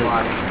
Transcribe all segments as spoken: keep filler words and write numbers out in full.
علیہ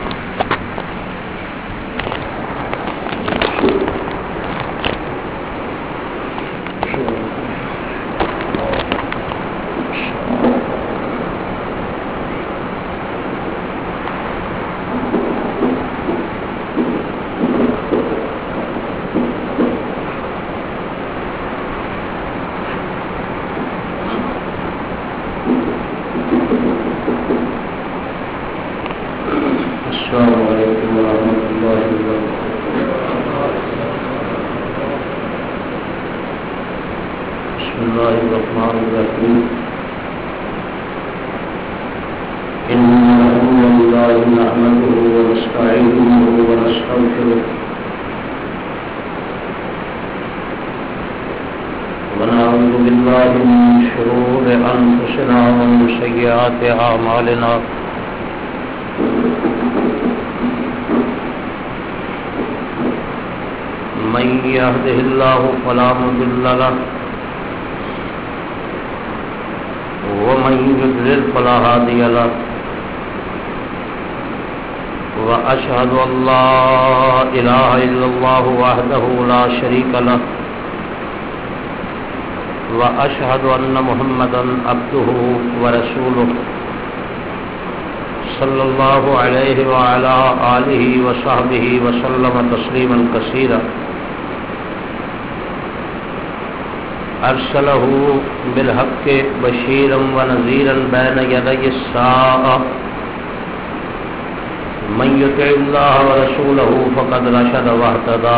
أعمالنا من يهده الله فلا مضل له ومن يضلل فلا هادي له وأشهد أن لا إله إلا الله وحده لا شريك له وأشهد أن محمدا عبده ورسوله صلى الله عليه وعلى آله وصحبه وسلم تسليما كثيرا أرسله بالحق بشيرا ونذيرا بين يدي الساعة من يطع الله ورسوله فقد رشد واهتدى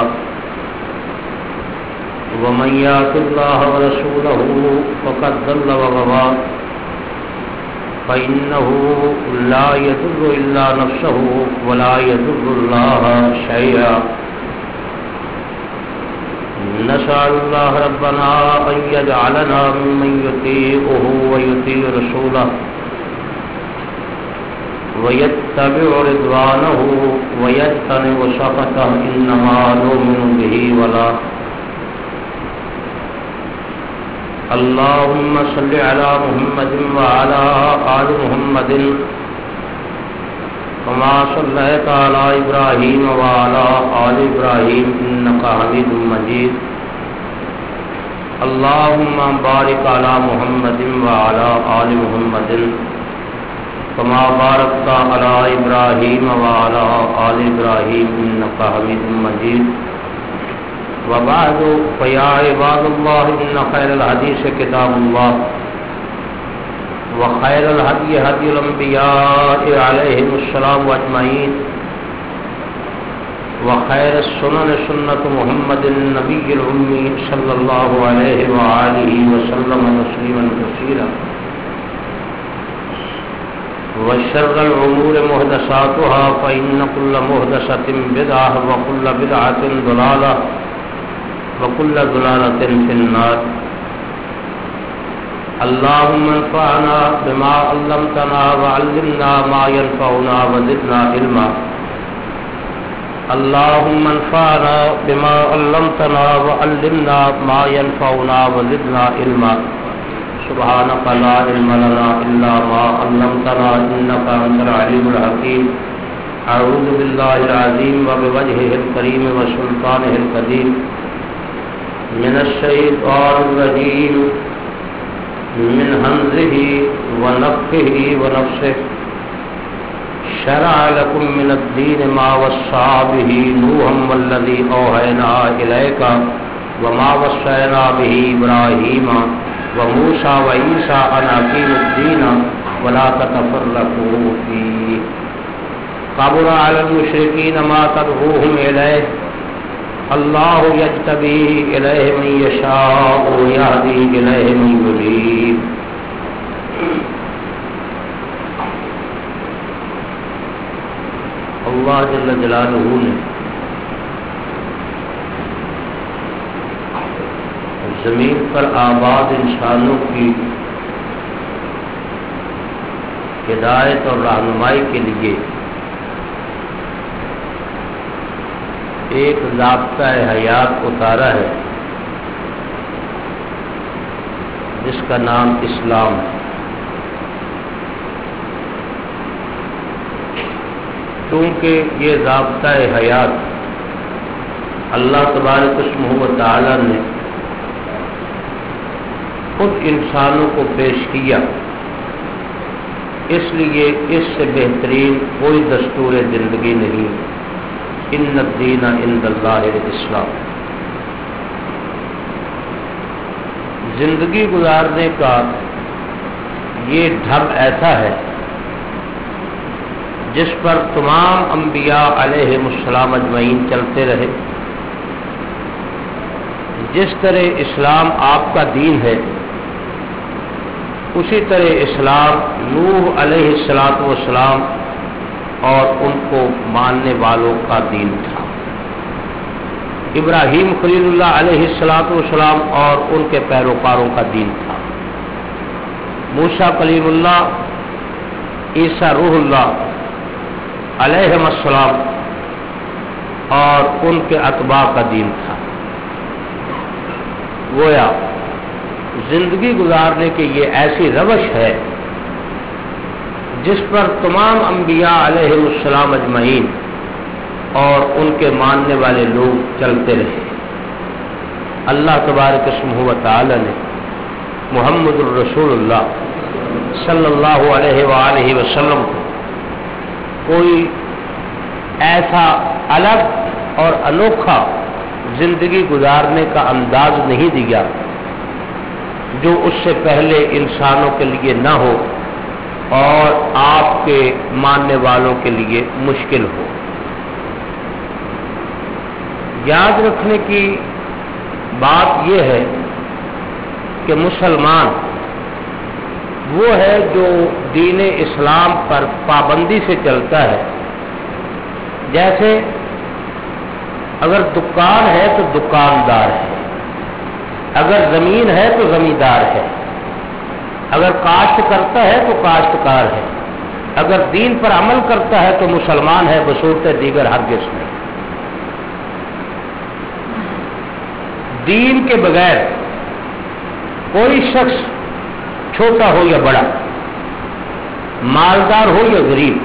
ومن يعص الله ورسوله فقد ضل وغوى فإنه لا يضر إلا نفسه ولا يضر الله شيئا نسأل الله ربنا أن يجعلنا ممن يطيعه ويطيع رسوله ويتبع رضوانه ويجتنب سخطه إنما نؤمن به ولا اللهم صل على محمد وعلى آل محمد كما صليت على إبراهيم وعلى آل إبراهيم إنك حميد مجيد اللهم بارك على محمد وعلى آل محمد كما باركت على إبراهيم وعلى آل إبراهيم إنك حميد مجيد وبعد فيا عباد الله إن خير الحديث كتاب الله وخير الهدي هدي الأنبياء عليهم السلام أجمعين وخير السنن سنة محمد النبي الأمي صلى الله عليه وآله وسلم تسليما كثيرا وشر الأمور محدثاتها فإن كل محدثة بدعة وكل بدعة ضلالة وكل ضلالة في النار اللهم انفعنا بما علمتنا وعلمنا ما ينفعنا وزدنا علما اللهم انفعنا بما علمتنا وعلمنا ما ينفعنا وزدنا علما سبحانك لا علم لنا إلا ما علمتنا إنك أنت العليم الحكيم أعوذ بالله العظيم وبوجهه الكريم وسلطانه القديم من الشيطان الرجيم من همزه ونفخه ونفسه شرع لكم من الدين ما وصى به نوحا والذي أوحينا إليك وما وصينا به إبراهيم وموسى وعيسى أن أقيموا الدين ولا تتفرقوا فيه كبر على المشركين ما تدعوهم إليه اللہ یجتبی الیہ من یشاء ویہدی الیہ من یرید اللہ جل جلالہ نے زمین پر آباد انسانوں کی ہدایت اور رہنمائی کے لیے ایک ضابطہ حیات اتارا ہے جس کا نام اسلام ہے۔ چونکہ یہ ضابطۂ حیات اللہ تبارک اسمہ و تعالی نے خود انسانوں کو پیش کیا، اس لیے اس سے بہترین کوئی دستور زندگی نہیں۔ ان الدین عند اللہ الاسلام۔ زندگی گزارنے کا یہ ڈھب ایسا ہے جس پر تمام انبیاء علیہم السلام اجمعین چلتے رہے۔ جس طرح اسلام آپ کا دین ہے، اسی طرح اسلام نوح علیہ الصلوۃ والسلام اور ان کو ماننے والوں کا دین تھا۔ ابراہیم خلیل اللہ علیہ الصلوۃ والسلام اور ان کے پیروکاروں کا دین تھا۔ موسیٰ کلیم اللہ، عیسیٰ روح اللہ علیہم السلام اور ان کے اتباع کا دین تھا۔ گویا زندگی گزارنے کی یہ ایسی روش ہے جس پر تمام انبیاء علیہ السلام اجمعین اور ان کے ماننے والے لوگ چلتے رہے۔ اللہ تبارک اسمہ و تعالی نے محمد الرسول اللہ صلی اللہ علیہ وآلہ وسلم کو کوئی ایسا الگ اور انوکھا زندگی گزارنے کا انداز نہیں دیا جو اس سے پہلے انسانوں کے لیے نہ ہو اور آپ کے ماننے والوں کے لیے مشکل ہو۔ یاد رکھنے کی بات یہ ہے کہ مسلمان وہ ہے جو دین اسلام پر پابندی سے چلتا ہے۔ جیسے اگر دکان ہے تو دکاندار ہے، اگر زمین ہے تو زمیندار ہے، اگر کاشت کرتا ہے تو کاشتکار ہے، اگر دین پر عمل کرتا ہے تو مسلمان ہے، بصورت دیگر ہرگز نہیں۔ دین کے بغیر کوئی شخص چھوٹا ہو یا بڑا، مالدار ہو یا غریب،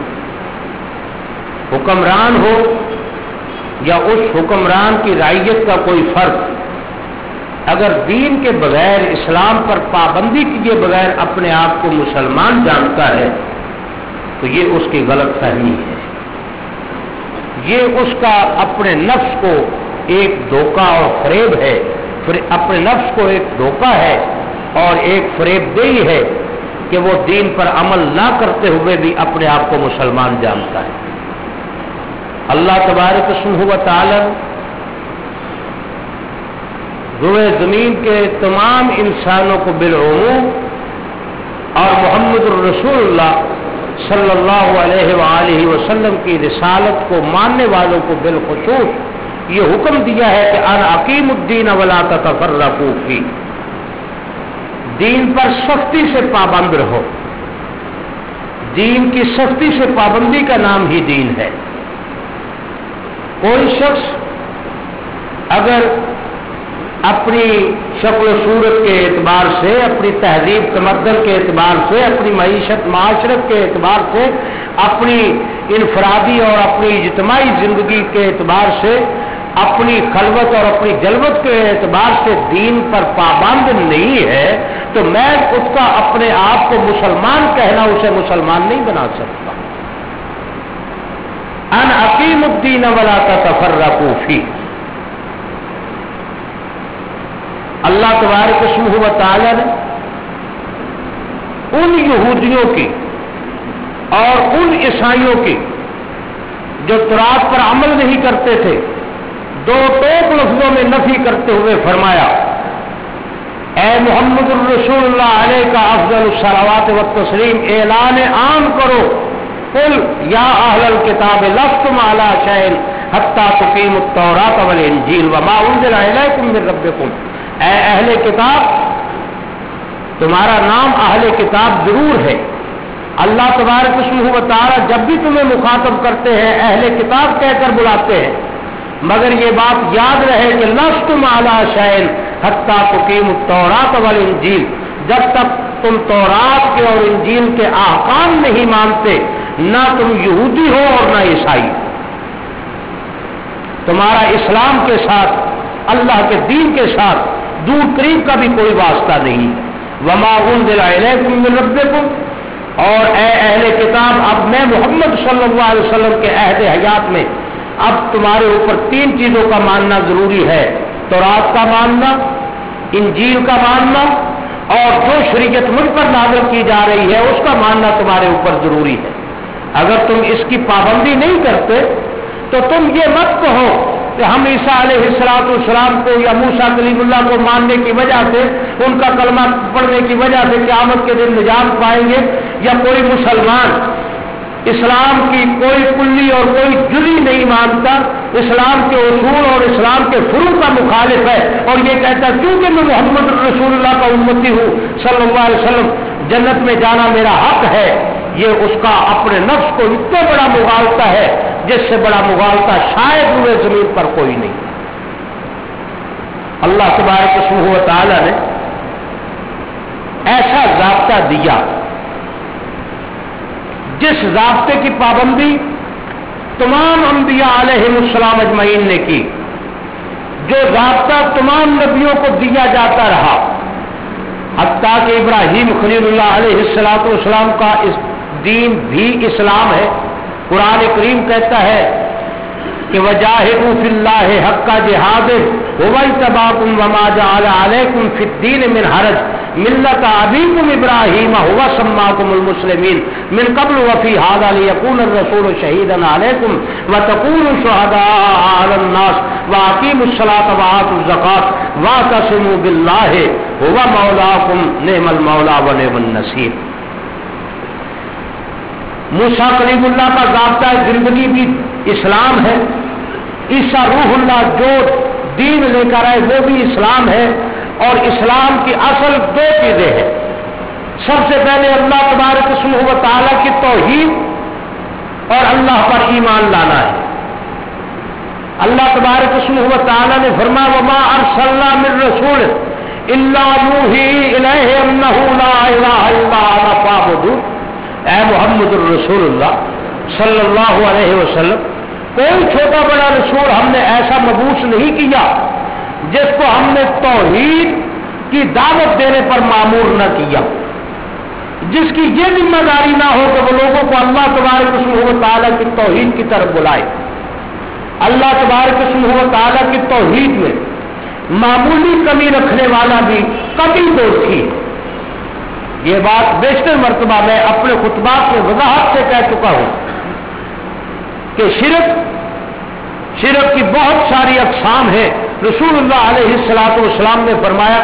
حکمران ہو یا اس حکمران کی رعیت کا کوئی فرد، اگر دین کے بغیر اسلام پر پابندی کیے بغیر اپنے آپ کو مسلمان جانتا ہے تو یہ اس کی غلط فہمی ہے، یہ اس کا اپنے نفس کو ایک دھوکہ اور فریب ہے، اپنے نفس کو ایک دھوکہ ہے اور ایک فریب دہی ہے کہ وہ دین پر عمل نہ کرتے ہوئے بھی اپنے آپ کو مسلمان جانتا ہے۔ اللہ تبارک اسمہ و تعالی روئے زمین کے تمام انسانوں کو بالعموم اور محمد الرسول اللہ صلی اللہ علیہ وآلہ وسلم کی رسالت کو ماننے والوں کو بالخصوص یہ حکم دیا ہے کہ ان اقیموا الدین ولا تتفرقوا فیہ، دین پر سختی سے پابند رہو۔ دین کی سختی سے پابندی کا نام ہی دین ہے۔ کوئی شخص اگر اپنی شکل و صورت کے اعتبار سے، اپنی تہذیب تمدن کے اعتبار سے، اپنی معیشت معاشرت کے اعتبار سے، اپنی انفرادی اور اپنی اجتماعی زندگی کے اعتبار سے، اپنی خلوت اور اپنی جلوت کے اعتبار سے دین پر پابند نہیں ہے تو میں اس کا اپنے آپ کو مسلمان کہنا اسے مسلمان نہیں بنا سکتا۔ ان اقیموا الدین ولا تتفرقوا فیہ۔ اللہ تبارک اسمہ و تعالی نے ان یہودیوں کی اور ان عیسائیوں کی جو تورات پر عمل نہیں کرتے تھے، دو ٹوک لفظوں میں نفی کرتے ہوئے فرمایا، اے محمد الرسول اللہ علیہ کا افضل الصلوات والتسلیم اعلان عام کرو، قل یا اہل الکتاب لستم علی شیء حتی تقیموا التوراۃ والانجیل وما انزل الیکم من ربکم۔ اے اہل کتاب، تمہارا نام اہل کتاب ضرور ہے، اللہ تبارک اسمہ و تعالی جب بھی تمہیں مخاطب کرتے ہیں اہل کتاب کہہ کر بلاتے ہیں، مگر یہ بات یاد رہے کہ لستم علی شیء حتی تقیموا التوراۃ والانجیل، جب تک تم تورات کے اور انجیل کے احکام نہیں مانتے، نہ تم یہودی ہو اور نہ عیسائی. تمہارا اسلام کے ساتھ اللہ کے دین کے ساتھ دور قریب کا بھی کوئی واسطہ نہیں. وما انزل الیکم من ربکم، اور اے اہل کتاب اب میں محمد صلی اللہ علیہ وسلم کے عہد حیات میں اب تمہارے اوپر تین چیزوں کا ماننا ضروری ہے: تورات کا ماننا، انجیل کا ماننا، اور جو شریعت مجھ پر نازل کی جا رہی ہے اس کا ماننا تمہارے اوپر ضروری ہے. اگر تم اس کی پابندی نہیں کرتے تو تم یہ مت کہو کہ ہم عیسیٰ علیہ الصلوۃ والسلام کو یا موسیٰ کلیم اللہ کو ماننے کی وجہ سے، ان کا کلمہ پڑھنے کی وجہ سے قیامت کے دن نجات پائیں گے، یا کوئی مسلمان اسلام کی کوئی کلی اور کوئی جزی نہیں مانتا، اسلام کے اصول اور اسلام کے فروع کا مخالف ہے، اور یہ کہتا کیونکہ میں محمد رسول اللہ کا امتی ہوں صلی اللہ علیہ وسلم، جنت میں جانا میرا حق ہے. یہ اس کا اپنے نفس کو اتنا بڑا مغالطہ ہے جس سے بڑا مغالطہ شاید ہوئے زمین پر کوئی نہیں. اللہ تبارک و تعالی نے ایسا ضابطہ دیا جس ضابطے کی پابندی تمام انبیاء علیہ السلام اجمعین نے کی، جو ضابطہ تمام نبیوں کو دیا جاتا رہا، حتیٰ کہ ابراہیم خلیل اللہ علیہ الصلوۃ والسلام کا اس دین بھی اسلام ہے. قرآن کریم کہتا ہے کہ وجاہدوا فی اللہ حق جہادہ هو اجتباکم وما جعل علیکم فی الدین من حرج ملت ابیکم ابراہیم هو سماکم المسلمین من قبل وفی ھذا لیکون الرسول شہیدا علیکم وتکونوا شہداء علی الناس واقیموا الصلاۃ وآتوا الزکاۃ واعتصموا باللہ هو مولاکم نعم المولا ونعم النصیر. موسیٰ کلیم اللہ کا ضابطہ زندگی بھی اسلام ہے. عیسیٰ روح اللہ جو دین لے کر آئے وہ بھی اسلام ہے. اور اسلام کی اصل دو چیزیں ہیں. سب سے پہلے اللہ تبارک و تعالیٰ کی توحید اور اللہ پر ایمان لانا ہے. اللہ تبارک و تعالیٰ نے فرمایا وما ارسلنا من رسول الا یوحی الیہ انہ لا الہ الا انا فاعبدون. اے محمد الرسول اللہ صلی اللہ علیہ وسلم، کوئی چھوٹا بڑا رسول ہم نے ایسا مبعوث نہیں کیا جس کو ہم نے توحید کی دعوت دینے پر مامور نہ کیا، جس کی یہ ذمہ داری نہ ہو کہ وہ لوگوں کو اللہ تبارک و تعالیٰ کی توحید کی طرف بلائے. اللہ تبارک و تعالیٰ کی توحید میں معمولی کمی رکھنے والا بھی کبھی دوستی. یہ بات بیشتر مرتبہ میں اپنے خطبات میں وضاحت سے کہہ چکا ہوں کہ شرک شرک کی بہت ساری اقسام ہیں. رسول اللہ علیہ الصلوۃ والسلام نے فرمایا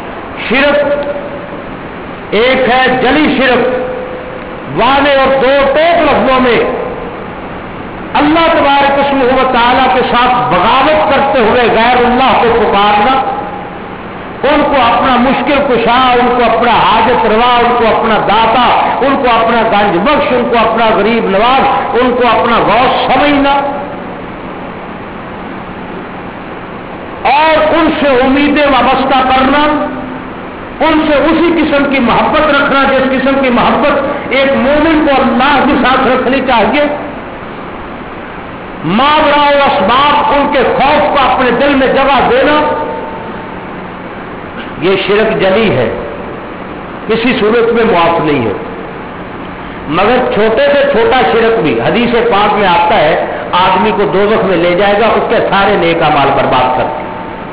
شرک ایک ہے جلی شرک، واضح اور دو ٹوک لفظوں میں اللہ تبارک و تعالیٰ کے ساتھ بغاوت کرتے ہوئے غیر اللہ کو پکارنا، ان کو اپنا مشکل کشا، ان کو اپنا حاجت روا، ان کو اپنا داتا، ان کو اپنا گنج بخش، ان کو اپنا غریب نواز، ان کو اپنا غوث سمجھنا اور ان سے امیدیں وابستہ کرنا، ان سے اسی قسم کی محبت رکھنا جس قسم کی محبت ایک مومن کو اللہ کے ساتھ رکھنی چاہیے. ماورا و اسباب ان کے خوف کو اپنے دل میں جگہ دینا، یہ شرک جلی ہے، کسی صورت میں معاف نہیں ہے. مگر چھوٹے سے چھوٹا شرک بھی حدیث پاک میں آتا ہے آدمی کو دوزخ میں لے جائے گا، اس کے سارے نیک اعمال برباد کر کے.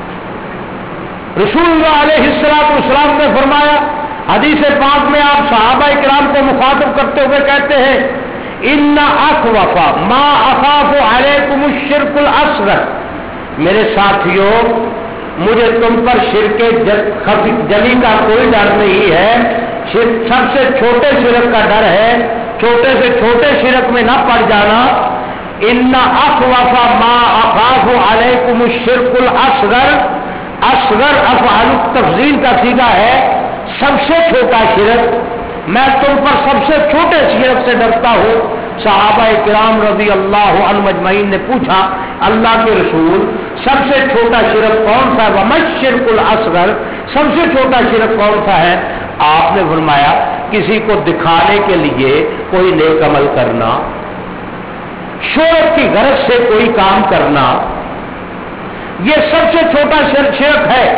رسول اللہ علیہ الصلوۃ والسلام نے فرمایا حدیث پاک میں، آپ صحابہ کرام کو مخاطب کرتے ہوئے کہتے ہیں ان اخوف ما اخاف علیکم الشرک الاصغر. میرے ساتھیوں، مجھے تم پر شرک جلی کا کوئی ڈر نہیں ہے، سب سے چھوٹے شرک کا ڈر ہے، چھوٹے سے چھوٹے شرک میں نہ پڑ جانا. ان اخوف ما اخاف علیکم الشرک الاصغر، اصغر افعال التفضیل کا صیغہ ہے، سب سے چھوٹا شرک. میں تم پر سب سے چھوٹے شرک سے ڈرتا ہوں. صحابہ کرام رضی اللہ عنہم اجمعین نے پوچھا اللہ کے رسول سب سے چھوٹا شرک کون سا ہے؟ وما الشرک الاصغر، سب سے چھوٹا شرک کون سا ہے؟ آپ نے فرمایا کسی کو دکھانے کے لیے کوئی نیک عمل کرنا، شہرت کی غرض سے کوئی کام کرنا، یہ سب سے چھوٹا شرک ہے۔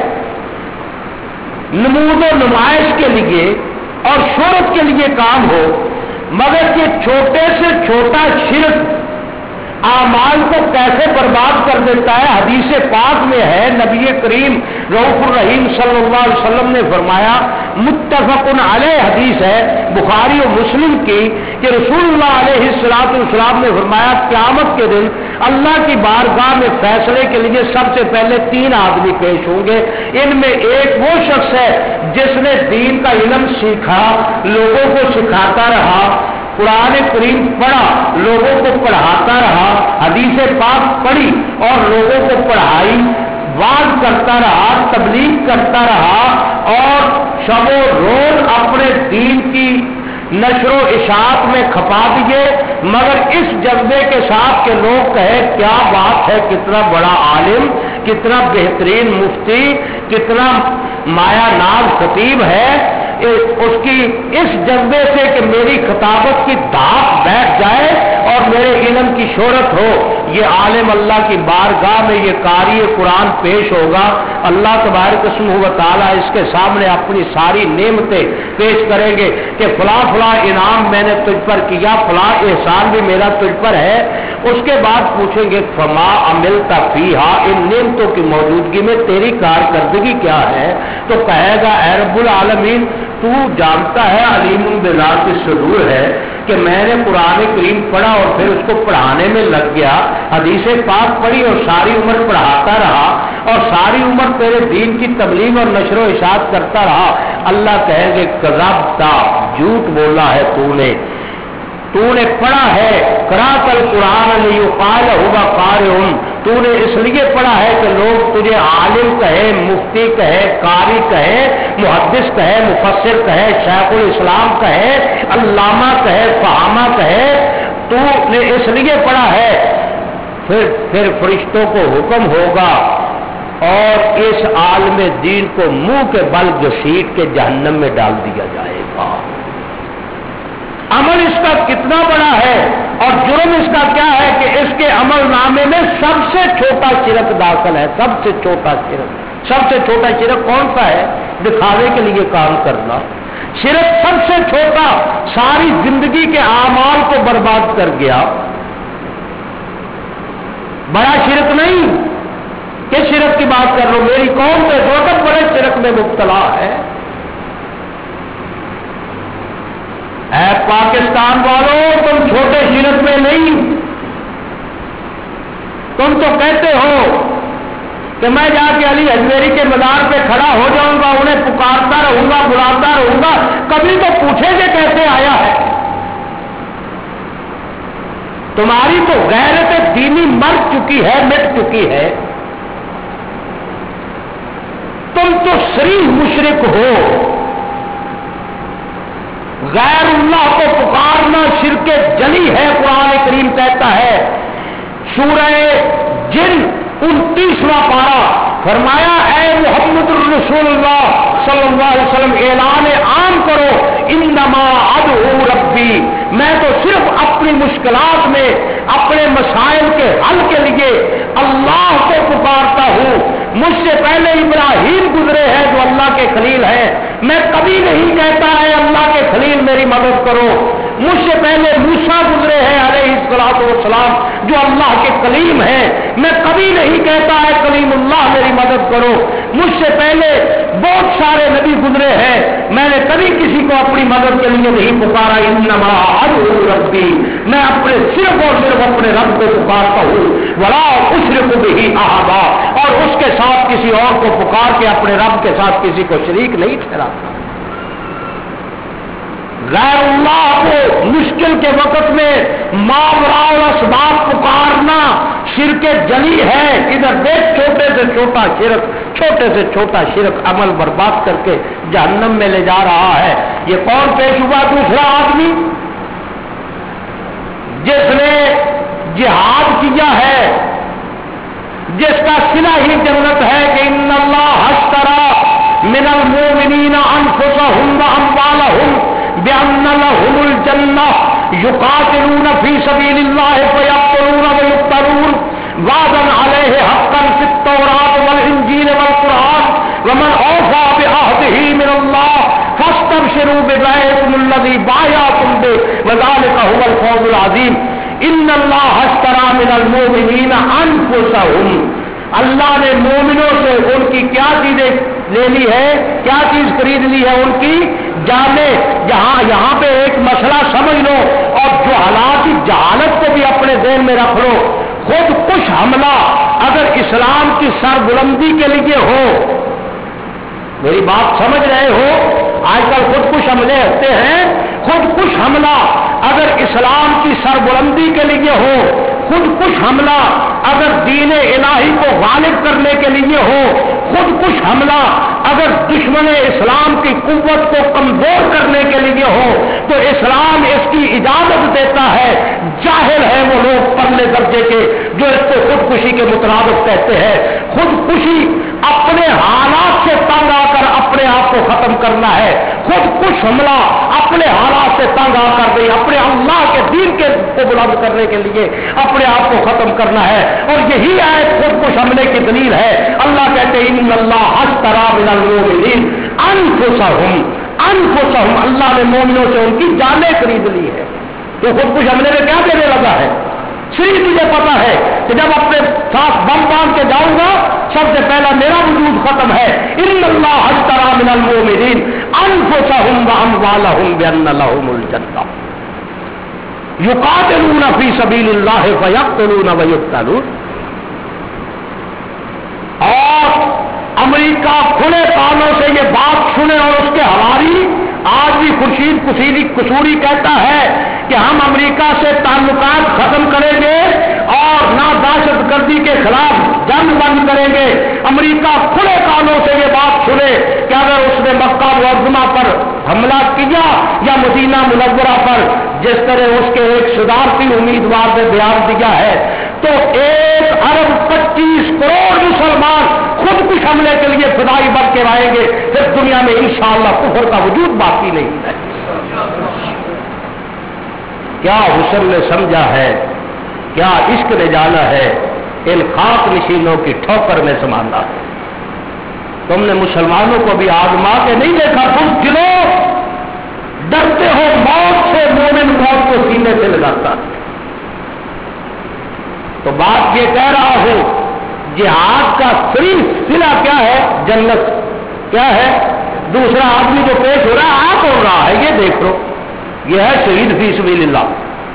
نمود و نمائش کے لیے اور شہرت کے لیے کام ہو، مگر یہ چھوٹے سے چھوٹا شرک اعمال کو کیسے برباد کر دیتا ہے۔ حدیث پاک میں ہے، نبی کریم رؤوف الرحیم صلی اللہ علیہ وسلم نے فرمایا، متفق علیہ حدیث ہے بخاری و مسلم کی، کہ رسول اللہ علیہ الصلوۃ والسلام نے فرمایا قیامت کے دن اللہ کی بارگاہ میں فیصلے کے لیے سب سے پہلے تین آدمی پیش ہوں گے۔ ان میں ایک وہ شخص ہے جس نے دین کا علم سیکھا، لوگوں کو سکھاتا رہا، قرآن کریم پڑھا، لوگوں کو پڑھاتا رہا، حدیث پاک پڑھی اور لوگوں کو پڑھائی، واعظ کرتا رہا، تبلیغ کرتا رہا اور شب و روز اپنے دین کی نشر و اشاعت میں کھپا دیے، مگر اس جذبے کے ساتھ کہ لوگ کہے کیا بات ہے، کتنا بڑا عالم، کتنا بہترین مفتی، کتنا مایا ناز خطیب ہے، اس کی اس جذبے سے کہ میری خطابت کی دھاک بیٹھ جائے اور میرے علم کی شہرت ہو، یہ عالم اللہ کی بارگاہ میں یہ قاری قرآن پیش ہوگا، اللہ تبارک اسمہ و تعالیٰ اس کے سامنے اپنی ساری نعمتیں پیش کریں گے کہ فلاں فلاں انعام میں نے تجھ پر کیا، فلاں احسان بھی میرا تجھ پر ہے۔ اس کے بعد پوچھیں گے فما عملت فیہا، ان نعمتوں کی موجودگی میں تیری کارکردگی کیا ہے؟ تو کہے گا اے رب العالمین تو جانتا ہے، علیم بذات الصدور ہے کہ میں نے قرآن کریم پڑھا اور پھر اس کو پڑھانے میں لگ گیا، حدیث پاک پڑھی اور ساری عمر پڑھاتا رہا اور ساری عمر تیرے دین کی تبلیغ اور نشر و اشاعت کرتا رہا۔ اللہ کہیں گے کذبتا، جھوٹ بولا ہے تو نے، تو نے پڑھا ہے، قرأت القرآن لیقال ھو قارئ، تو نے اس لیے پڑھا ہے کہ لوگ تجھے عالم کہے، مفتی کہے، قاری کہے، محدث کہے، مفسر کہے، شیخ الاسلام کہے، علامہ کہے، فہامہ کہے، تو نے اس لیے پڑھا ہے۔ پھر پھر فرشتوں کو حکم ہوگا اور اس عالم دین کو منہ کے بل گھسیٹ کے جہنم میں ڈال دیا جائے گا۔ عمل اس کا کتنا بڑا ہے اور جرم اس کا کیا ہے کہ اس کے عمل نامے میں سب سے چھوٹا شرک داخل ہے، سب سے چھوٹا شرک۔ سب سے چھوٹا شرک کون سا ہے؟ دکھاوے کے لیے کام کرنا۔ شرک سب سے چھوٹا ساری زندگی کے اعمال کو برباد کر گیا۔ بڑا شرک نہیں کہ شرک کی بات کر لو، میری قوم تو بہت بڑے شرک میں مبتلا ہے۔ اے پاکستان والوں، تم چھوٹے شرک میں نہیں، تم تو کہتے ہو کہ میں جا کے علی اجمیری کے مزار پہ کھڑا ہو جاؤں گا، انہیں پکارتا رہوں گا، بلاتا رہوں گا، کبھی تو پوچھیں گے کیسے آیا ہے۔ تمہاری تو غیرت دینی مر چکی ہے، مٹ چکی ہے، تم تو صریح مشرک ہو۔ غیر اللہ کو پکارنا شرک جلی ہے۔ قرآن کریم کہتا ہے سورہ جن انتیسواں پارہ، فرمایا اے محمد الرسول اللہ صلی اللہ علیہ وسلم اعلان عام کرو، انما ادعو ربی، میں تو صرف اپنی مشکلات میں اپنے مسائل کے حل کے لیے اللہ کو پکارتا ہوں۔ مجھ سے پہلے ابراہیم گزرے ہیں جو اللہ کے خلیل ہیں، میں کبھی نہیں کہتا ہے اللہ کے خلیل میری مدد کرو۔ مجھ سے پہلے موسیٰ گزرے ہیں علیہ الصلوۃ والسلام جو اللہ کے کلیم ہیں، میں کبھی نہیں کہتا ہے کلیم اللہ میری مدد کرو۔ مجھ سے پہلے بہت سارے نبی گزرے ہیں، میں نے کبھی کسی کو اپنی مدد کے لیے نہیں پکارا۔ انما ادعو ربی، میں اپنے صرف اور صرف اپنے رب کو پکارتا ہوں، ولا اشرک بہ احدا، اور اس کے ساتھ کسی اور کو پکار کے اپنے رب کے ساتھ کسی کو شریک نہیں ٹھہراتا۔ غیر اللہ کو مشکل کے وقت میں ماوراء الاسباب پکارنا شرک جلی ہے۔ ادھر دیکھ، چھوٹے سے چھوٹا شرک، چھوٹے سے چھوٹا شرک عمل برباد کر کے جہنم میں لے جا رہا ہے۔ یہ کون پیش ہوا؟ دوسرا آدمی جس نے جہاد کیا ہے، جس کا صلہ ہی جنت ہے کہ ان اللہ اشترى من المؤمنین انفسهم واموالهم بأن لهم الجنة يقاتلون في سبيل الله فيقتلون ويقتلون وعدا عليه حقا في التوراة والإنجيل والقرآن ومن أوفى بعهده من الله فاستبشروا ببيعكم الذي بايعتم به وذلك هو الفوز العظيم ان اللہ اشترى من المؤمنین انفسهم، اللہ نے مومنوں سے ان کی کیا چیزیں لے لی ہے، کیا چیز خرید لی ہے؟ ان کی جانیں۔ جہاں یہاں پہ ایک مسئلہ سمجھ لو اور جو حالات کی جہالت کو بھی اپنے ذہن میں رکھ لو، خود کش حملہ اگر اسلام کی سربلندی کے لیے ہو، میری بات سمجھ رہے ہو؟ آج کل خود کش حملے ہوتے ہیں، خود کش حملہ اگر اسلام کی سربلندی کے لیے ہو، خود کش حملہ اگر دین الہی کو غالب کرنے کے لیے ہو، خود کش حملہ اگر دشمن اسلام کی قوت کو کمزور کرنے کے لیے ہو، تو اسلام اس کی اجازت دیتا ہے۔ جاہل ہے وہ لوگ پرلے درجے کے جو اس کو خودکشی کے مترادف کہتے ہیں۔ خودکشی اپنے حالات سے تنگ آ کر اپنے آپ کو ختم کرنا ہے، خود کش حملہ اپنے حالات سے تنگ آ کر نہیں، اپنے اللہ کے دین کے کو بلند کرنے کے لیے اپنے آپ کو ختم کرنا ہے۔ اور یہی آیت خود کش حملے کی دلیل ہے۔ اللہ کہتے ہیں ان اللہ اشتری من المؤمنین انفسهم انفسهم، اللہ نے مومنوں سے ان کی جانیں خرید لی ہے۔ تو خود کش حملے میں کیا دینے لگا ہے؟ صرف تجھے پتا ہے کہ جب اپنے ساتھ بم باندھ کے جاؤں گا سب سے پہلا میرا وجود ختم ہے۔ ان اللہ اشتری من المؤمنین انفسهم واموالهم بان لهم الجنہ یقاتلون فی سبیل اللہ فیقتلون ویقتلون۔ اور امریکہ کھلے کانوں سے یہ بات سنے اور اس کے حواری آج بھی خورشید کسیری قصوری کہتا ہے کہ ہم امریکہ سے تعلقات ختم کریں گے اور نہ دہشت گردی کے خلاف جنگ بند کریں گے۔ امریکہ کھلے کانوں سے یہ بات سنے کہ اگر اس نے مکہ معظمہ پر حملہ کیا یا مدینہ منورہ پر، جس طرح اس کے ایک صدارتی امیدوار نے بیان دیا ہے، تو ایک ارب پچیس کروڑ مسلمان خود کش حملے کے لیے فدائی بن کے آئیں گے، پھر دنیا میں انشاءاللہ کفر کا وجود باقی نہیں ہے۔ کیا حسن نے سمجھا ہے، کیا عشق نے جانا ہے، ان خاک نشینوں کی ٹھوکر میں سمانا ہے۔ تم نے مسلمانوں کو بھی آزما کے نہیں دیکھا، تم کیوں ڈرتے ہو موت سے؟ مومن موت کو سینے سے لگاتا ہے۔ تو بات یہ کہہ رہا ہوں، جہاد کا صرف صلہ کیا ہے؟ جنت کیا ہے؟ دوسرا آدمی جو پیش ہو رہا ہے آ کون رہا ہے یہ دیکھ لو، یہ ہے شہید فی سبیل اللہ۔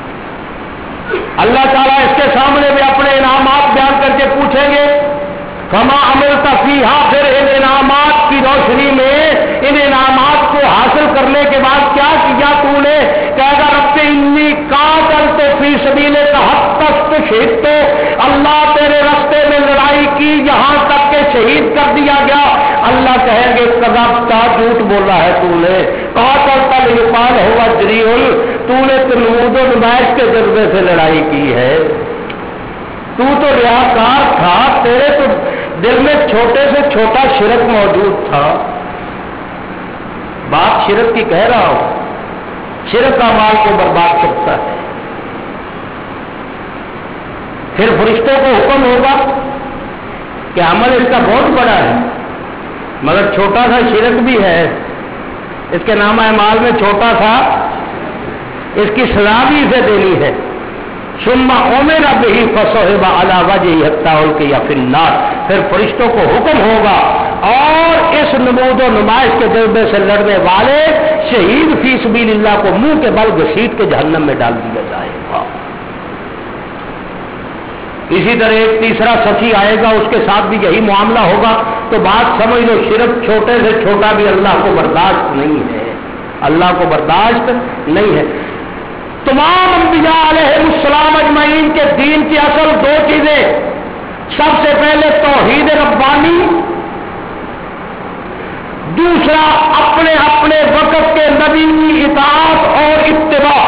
اللہ تعالیٰ اس کے سامنے بھی اپنے انعامات بیان کر کے پوچھیں گے فما عملت فیہا، پھر ان انعامات کی روشنی میں ان انعامات کو حاصل کرنے کے بعد کیا کیا تو نے؟ کہے گا رب انی قاتلت فی سبیلک حتی استشہدت، اللہ تیرے راستے میں لڑائی کی یہاں تک کہ شہید کر دیا گیا۔ اللہ کہیں گے کذبت، جھوٹ بولا ہے تو نے، قاتلت لیقال ہوا جریء، تو نے تو نمود و نمائش کے جذبے سے لڑائی کی ہے، تو تو ریاکار تھا، تیرے تو دل میں چھوٹے سے چھوٹا شرک موجود تھا۔ بات شرک کی کہہ رہا ہوں، شرک اعمال کو برباد کرتا ہے۔ پھر فرشتوں کو حکم ہوگا کہ عمل اس کا بہت بڑا ہے مگر چھوٹا سا شرک بھی ہے، اس کے نام اعمال میں چھوٹا سا، اس کی سزا بھی اسے دینی ہے۔ ثم امر به فصحب على وجهه حتى القي في النار، پھر فرشتوں کو حکم ہوگا اور اس نمود و نمائش کے جذبے سے لڑنے والے شہید فی سبیل اللہ کو منہ کے بل گھسیٹ کے جہنم میں ڈال دیا جائے گا۔ اسی طرح ایک تیسرا سخی آئے گا، اس کے ساتھ بھی یہی معاملہ ہوگا۔ تو بات سمجھ لو، شرک چھوٹے سے چھوٹا بھی اللہ کو برداشت نہیں ہے، اللہ کو برداشت نہیں ہے۔ تمام انبیاء علیہ السلام اجمعین کے دین کی اصل دو چیزیں، سب سے پہلے توحید ربانی، دوسرا اپنے اپنے وقت کے نبی کی اطاعت اور اتباع،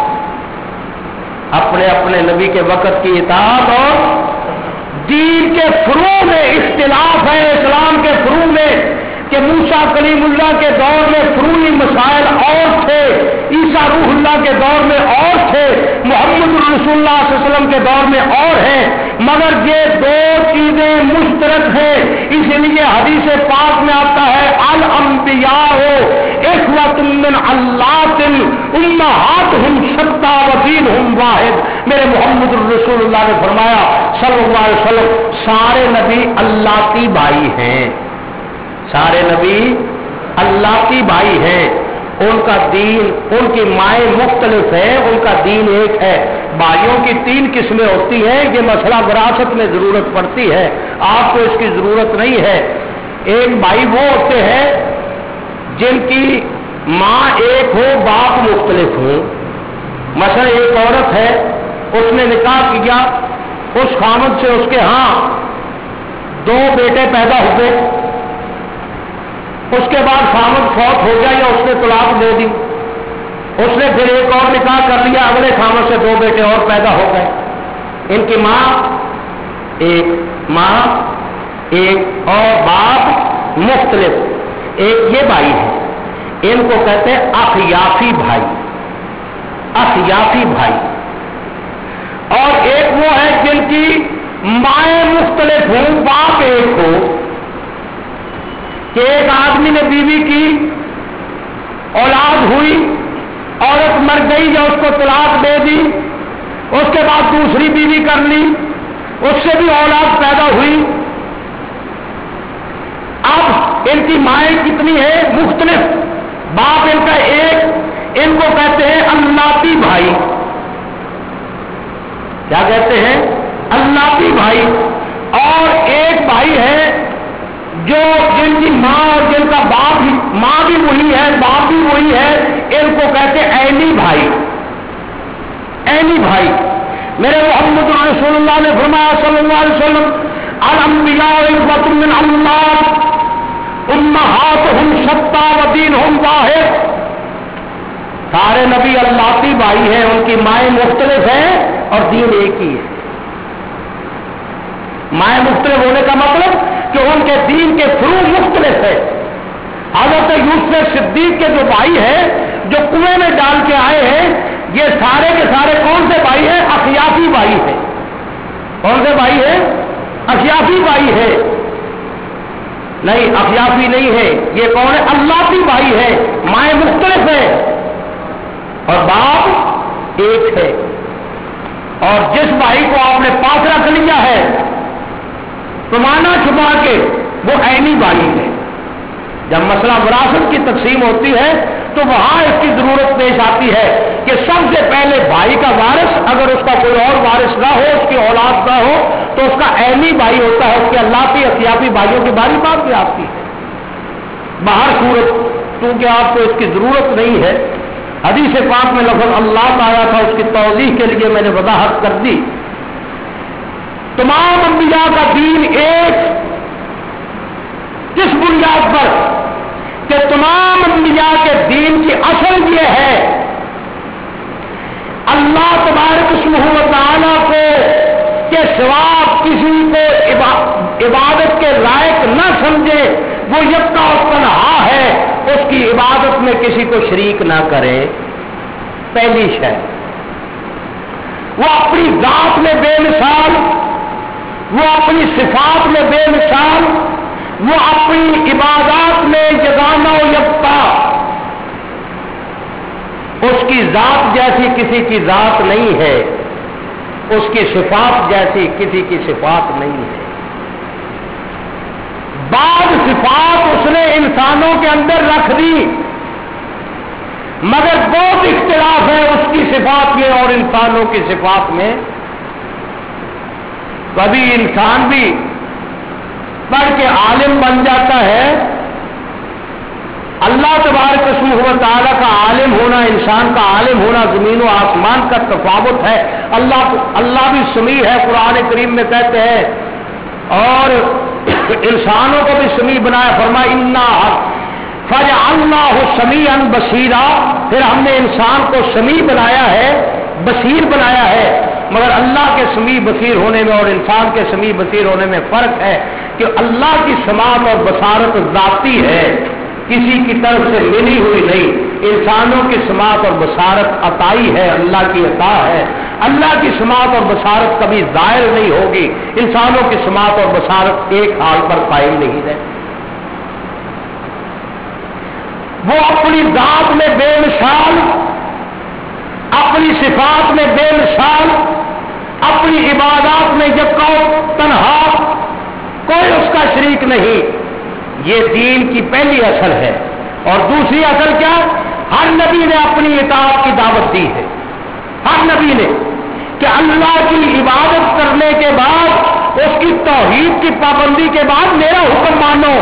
اپنے اپنے نبی کے وقت کی اطاعت اور دین کے فروع میں اختلاف ہے اسلام کے فروع میں کہ کہ موسیٰ کلیم اللہ کے دور میں فروعی مسائل اور تھے، عیسیٰ روح اللہ کے دور میں اور تھے، محمد رسول اللہ صلی اللہ علیہ وسلم کے دور میں اور ہیں، مگر یہ دو چیزیں مشترک ہیں۔ اس لیے حدیث پاک میں آتا ہے الانبیاء اخوۃ من علات امہاتہم شتیٰ ودینہم واحد۔ میرے محمد رسول اللہ نے فرمایا صلی اللہ علیہ وسلم سارے نبی اللہ کی بھائی ہیں، سارے نبی اللہ کی بھائی ہیں، ان کا دین، ان کی مائیں مختلف ہیں، ان کا دین ایک ہے۔ بھائیوں کی تین قسمیں ہوتی ہیں، یہ مسئلہ وراثت میں ضرورت پڑتی ہے، آپ کو اس کی ضرورت نہیں ہے۔ ایک بھائی وہ ہوتے ہیں جن کی ماں ایک ہو باپ مختلف ہوں، مثلا ایک عورت ہے، اس نے نکاح کیا، اس خامد سے اس کے ہاں دو بیٹے پیدا ہوئے، اس کے بعد خامد فوت ہو گیا یا اس نے طلاق دے دی، اس نے پھر ایک اور نکاح کر لیا، اگلے خامد سے دو بیٹے اور پیدا ہو گئے، ان کی ماں ایک، ماں ایک اور باپ مختلف، ایک یہ بھائی ہے، ان کو کہتے ہیں اخیافی بھائی، اخیافی بھائی۔ اور ایک وہ ہے جن کی مائیں مختلف ہوں باپ ایک ہو، کہ ایک آدمی نے بیوی کی، اولاد ہوئی، عورت مر گئی یا اس کو طلاق دے دی، اس کے بعد دوسری بیوی کر لی، اس سے بھی اولاد پیدا ہوئی، اب ان کی مائیں کتنی ہے؟ مختلف، باپ ان کا ایک، ان کو کہتے ہیں اللاتی بھائی۔ کیا کہتے ہیں؟ اللاتی بھائی۔ اور ایک بھائی ہے جو جن کی ماں اور جن کا باپ ہی، ماں بھی وہی ہے باپ بھی وہی ہے، ان کو کہتے ہیں عینی بھائی، عینی بھائی۔ میرے محمد رسول اللہ نے فرمایا صلی اللہ علیہ وسلم الانبیاء اخوۃ من علات امہاتہم شتیٰ ودینہم واحد۔ سارے نبی اللاتی بھائی ہیں، ان کی مائیں مختلف ہیں اور دین ایک ہی ہے۔ مائیں مختلف ہونے کا مطلب کہ ان کے دین کے فروع مختلف ہے۔ حضرت یوسف صدیق کے جو بھائی ہیں جو کنویں میں ڈال کے آئے ہیں، یہ سارے کے سارے کون سے بھائی ہیں؟ اخیافی بھائی ہیں۔ کون سے بھائی ہیں؟ اخیافی بھائی ہے۔ نہیں، اخیافی نہیں ہے، یہ کون ہے؟ اللاتی بھائی ہے، مائیں مختلف ہیں اور باپ ایک ہے۔ اور جس بھائی کو آپ نے پاس رکھ لیا ہے پمانا چھپا کے، وہ عینی بھائی ہے۔ جب مسئلہ وراثت کی تقسیم ہوتی ہے تو وہاں اس کی ضرورت پیش آتی ہے کہ سب سے پہلے بھائی کا وارث، اگر اس کا کوئی اور وارث نہ ہو، اس کی اولاد نہ ہو، تو اس کا عینی بھائی ہوتا ہے، اس کے اللاتی اخیافی بھائیوں کی باری بات بھی آتی ہے۔ باہر صورت کیونکہ آپ کو اس کی ضرورت نہیں ہے، حدیث پاک میں لفظ اللہ کا آیا تھا، اس کی توضیح کے لیے میں نے وضاحت کر دی۔ تمام انبیاء کا دین ایک، کس بنیاد پر؟ کہ تمام انبیاء کے دین کی اصل یہ ہے اللہ تبارک اسمہ و تعالی کو کہ سوا کسی کو عبادت کے لائق نہ سمجھے، وہ یکتا اور تنہا ہے، اس کی عبادت میں کسی کو شریک نہ کرے۔ پہلی شے، وہ اپنی ذات میں بے مثال، وہ اپنی صفات میں بے مثال، وہ اپنی عبادات میں یگانہ و یکتا، اس کی ذات جیسی کسی کی ذات نہیں ہے، اس کی صفات جیسی کسی کی صفات نہیں ہے۔ بعض صفات اس نے انسانوں کے اندر رکھ دی، مگر بہت اختلاف ہے اس کی صفات میں اور انسانوں کی صفات میں۔ کبھی انسان بھی پڑھ کے عالم بن جاتا ہے، اللہ تبارک و تعالیٰ کا عالم ہونا، انسان کا عالم ہونا زمین و آسمان کا تفاوت ہے۔ اللہ اللہ بھی سمیع ہے، قرآن کریم میں کہتے ہیں، اور انسانوں کو بھی سمیع بنایا، فرمایا انا فجعلناہ سمیعا بصیرا، پھر ہم نے انسان کو سمیع بنایا ہے، بصیر بنایا ہے۔ مگر اللہ کے سمیع بصیر ہونے میں اور انسان کے سمیع بصیر ہونے میں فرق ہے۔ کہ اللہ کی سماعت اور بصارت ذاتی ہے، کسی کی طرف سے ملی ہوئی نہیں. انسانوں کی سماعت اور بصارت عطائی ہے، اللہ کی عطا ہے. اللہ کی سماعت اور بصارت کبھی ظاہر نہیں ہوگی. انسانوں کی سماعت اور بصارت ایک حال پر قائم نہیں ہے. وہ اپنی ذات میں بے مثال، اپنی صفات میں بے مثال، اپنی عبادات میں یکا تنہا، کوئی اس کا شریک نہیں. یہ دین کی پہلی اصل ہے. اور دوسری اصل کیا؟ ہر نبی نے اپنی اطاعت کی دعوت دی ہے. ہر نبی نے کہ اللہ کی عبادت کرنے کے بعد، اس کی توحید کی پابندی کے بعد میرا حکم مانو.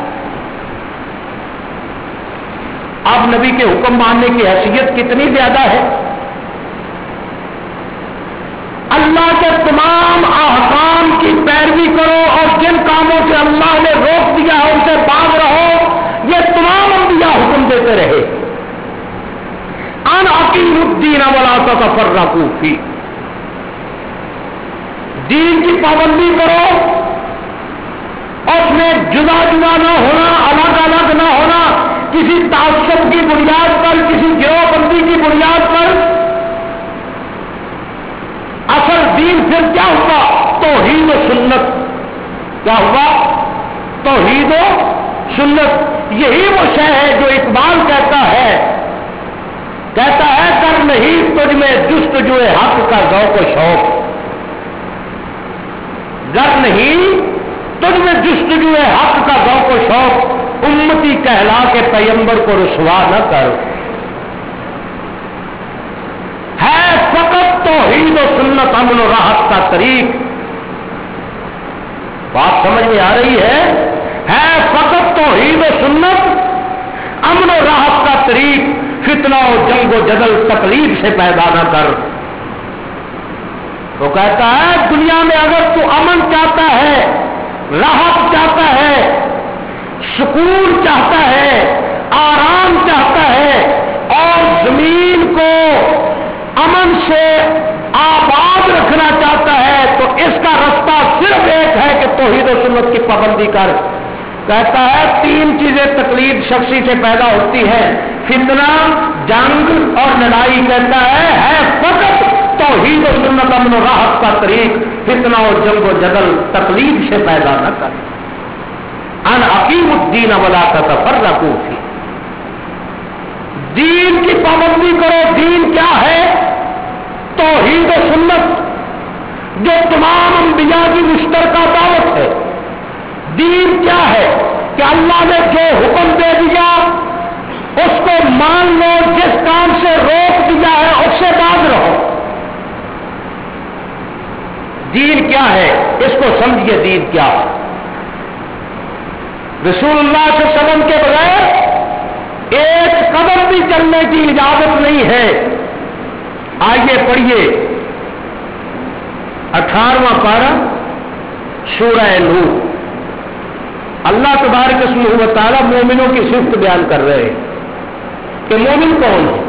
اب نبی کے حکم ماننے کی حیثیت کتنی زیادہ ہے. اللہ کے تمام احکام کی پیروی کرو اور جن کاموں سے اللہ نے روک دیا ہے ان سے باز رہو. یہ تمام انبیاء حکم دیتے رہے. ان اقیموا الدین ولا تتفرقوا فیہ، دین کی پابندی کرو، اس میں جدا جدا نہ ہونا، الگ الگ نہ ہونا، کسی تعصب کی بنیاد پر، کسی گروہ بندی کی بنیاد پر. اصل دین پھر کیا ہوا؟ توحید و سنت. کیا ہوا؟ توحید و سنت. یہی وہ شے ہے جو اقبال کہتا ہے کہتا ہے کر نہیں تجھ میں جستجو حق کا ذوق و شوق. گر نہیں تجھ میں جستجو حق کا ذوق و شوق، امتی کہلا کے پیغمبر کو رسوا نہ کر. ہے فقط توحید و سنت امن و راحت کا طریق. بات سمجھ میں آ رہی ہے؟ ہے فقط توحید و سنت امن و راحت کا طریق. فتنہ و جنگ و جدل تکلیف سے پیدا نہ کر. وہ کہتا ہے دنیا میں اگر تو امن چاہتا ہے، راحت چاہتا ہے، سکون چاہتا ہے، آرام چاہتا ہے، اور زمین کو امن سے آباد رکھنا چاہتا ہے، تو اس کا رستہ صرف ایک ہے کہ توحید و سنت کی پابندی کر. کہتا ہے تین چیزیں تکلیف شخصی سے پیدا ہوتی ہیں، فتنہ، جنگ اور لڑائی. کہتا ہے ہے فقط توحید و سنت امن و راحت کا طریق. فتنہ و جنگ و جدل تکلیف سے پیدا نہ کر. ان اقیموا الدین ولا تتفرقوا فیہ، دین کی پابندی کرو. دین کیا ہے؟ توحید و سنت جو تمام انبیاء کی مشترکہ دعوت ہے. دین کیا ہے؟ کہ اللہ نے جو حکم دے دیا اس کو مان لو، جس کام سے روک دیا ہے اس سے باز رہو. دین کیا ہے؟ اس کو سمجھیے. دین کیا ہے؟ رسول اللہ صلی اللہ علیہ وسلم کے بغیر ایک قدم بھی چلنے کی اجازت نہیں ہے. آئیے پڑھیے اٹھارہواں پارہ سورہ نور. اللہ تبارک اسمہ و تعالیٰ مومنوں کی صفت بیان کر رہے ہیں کہ مومن کون ہے.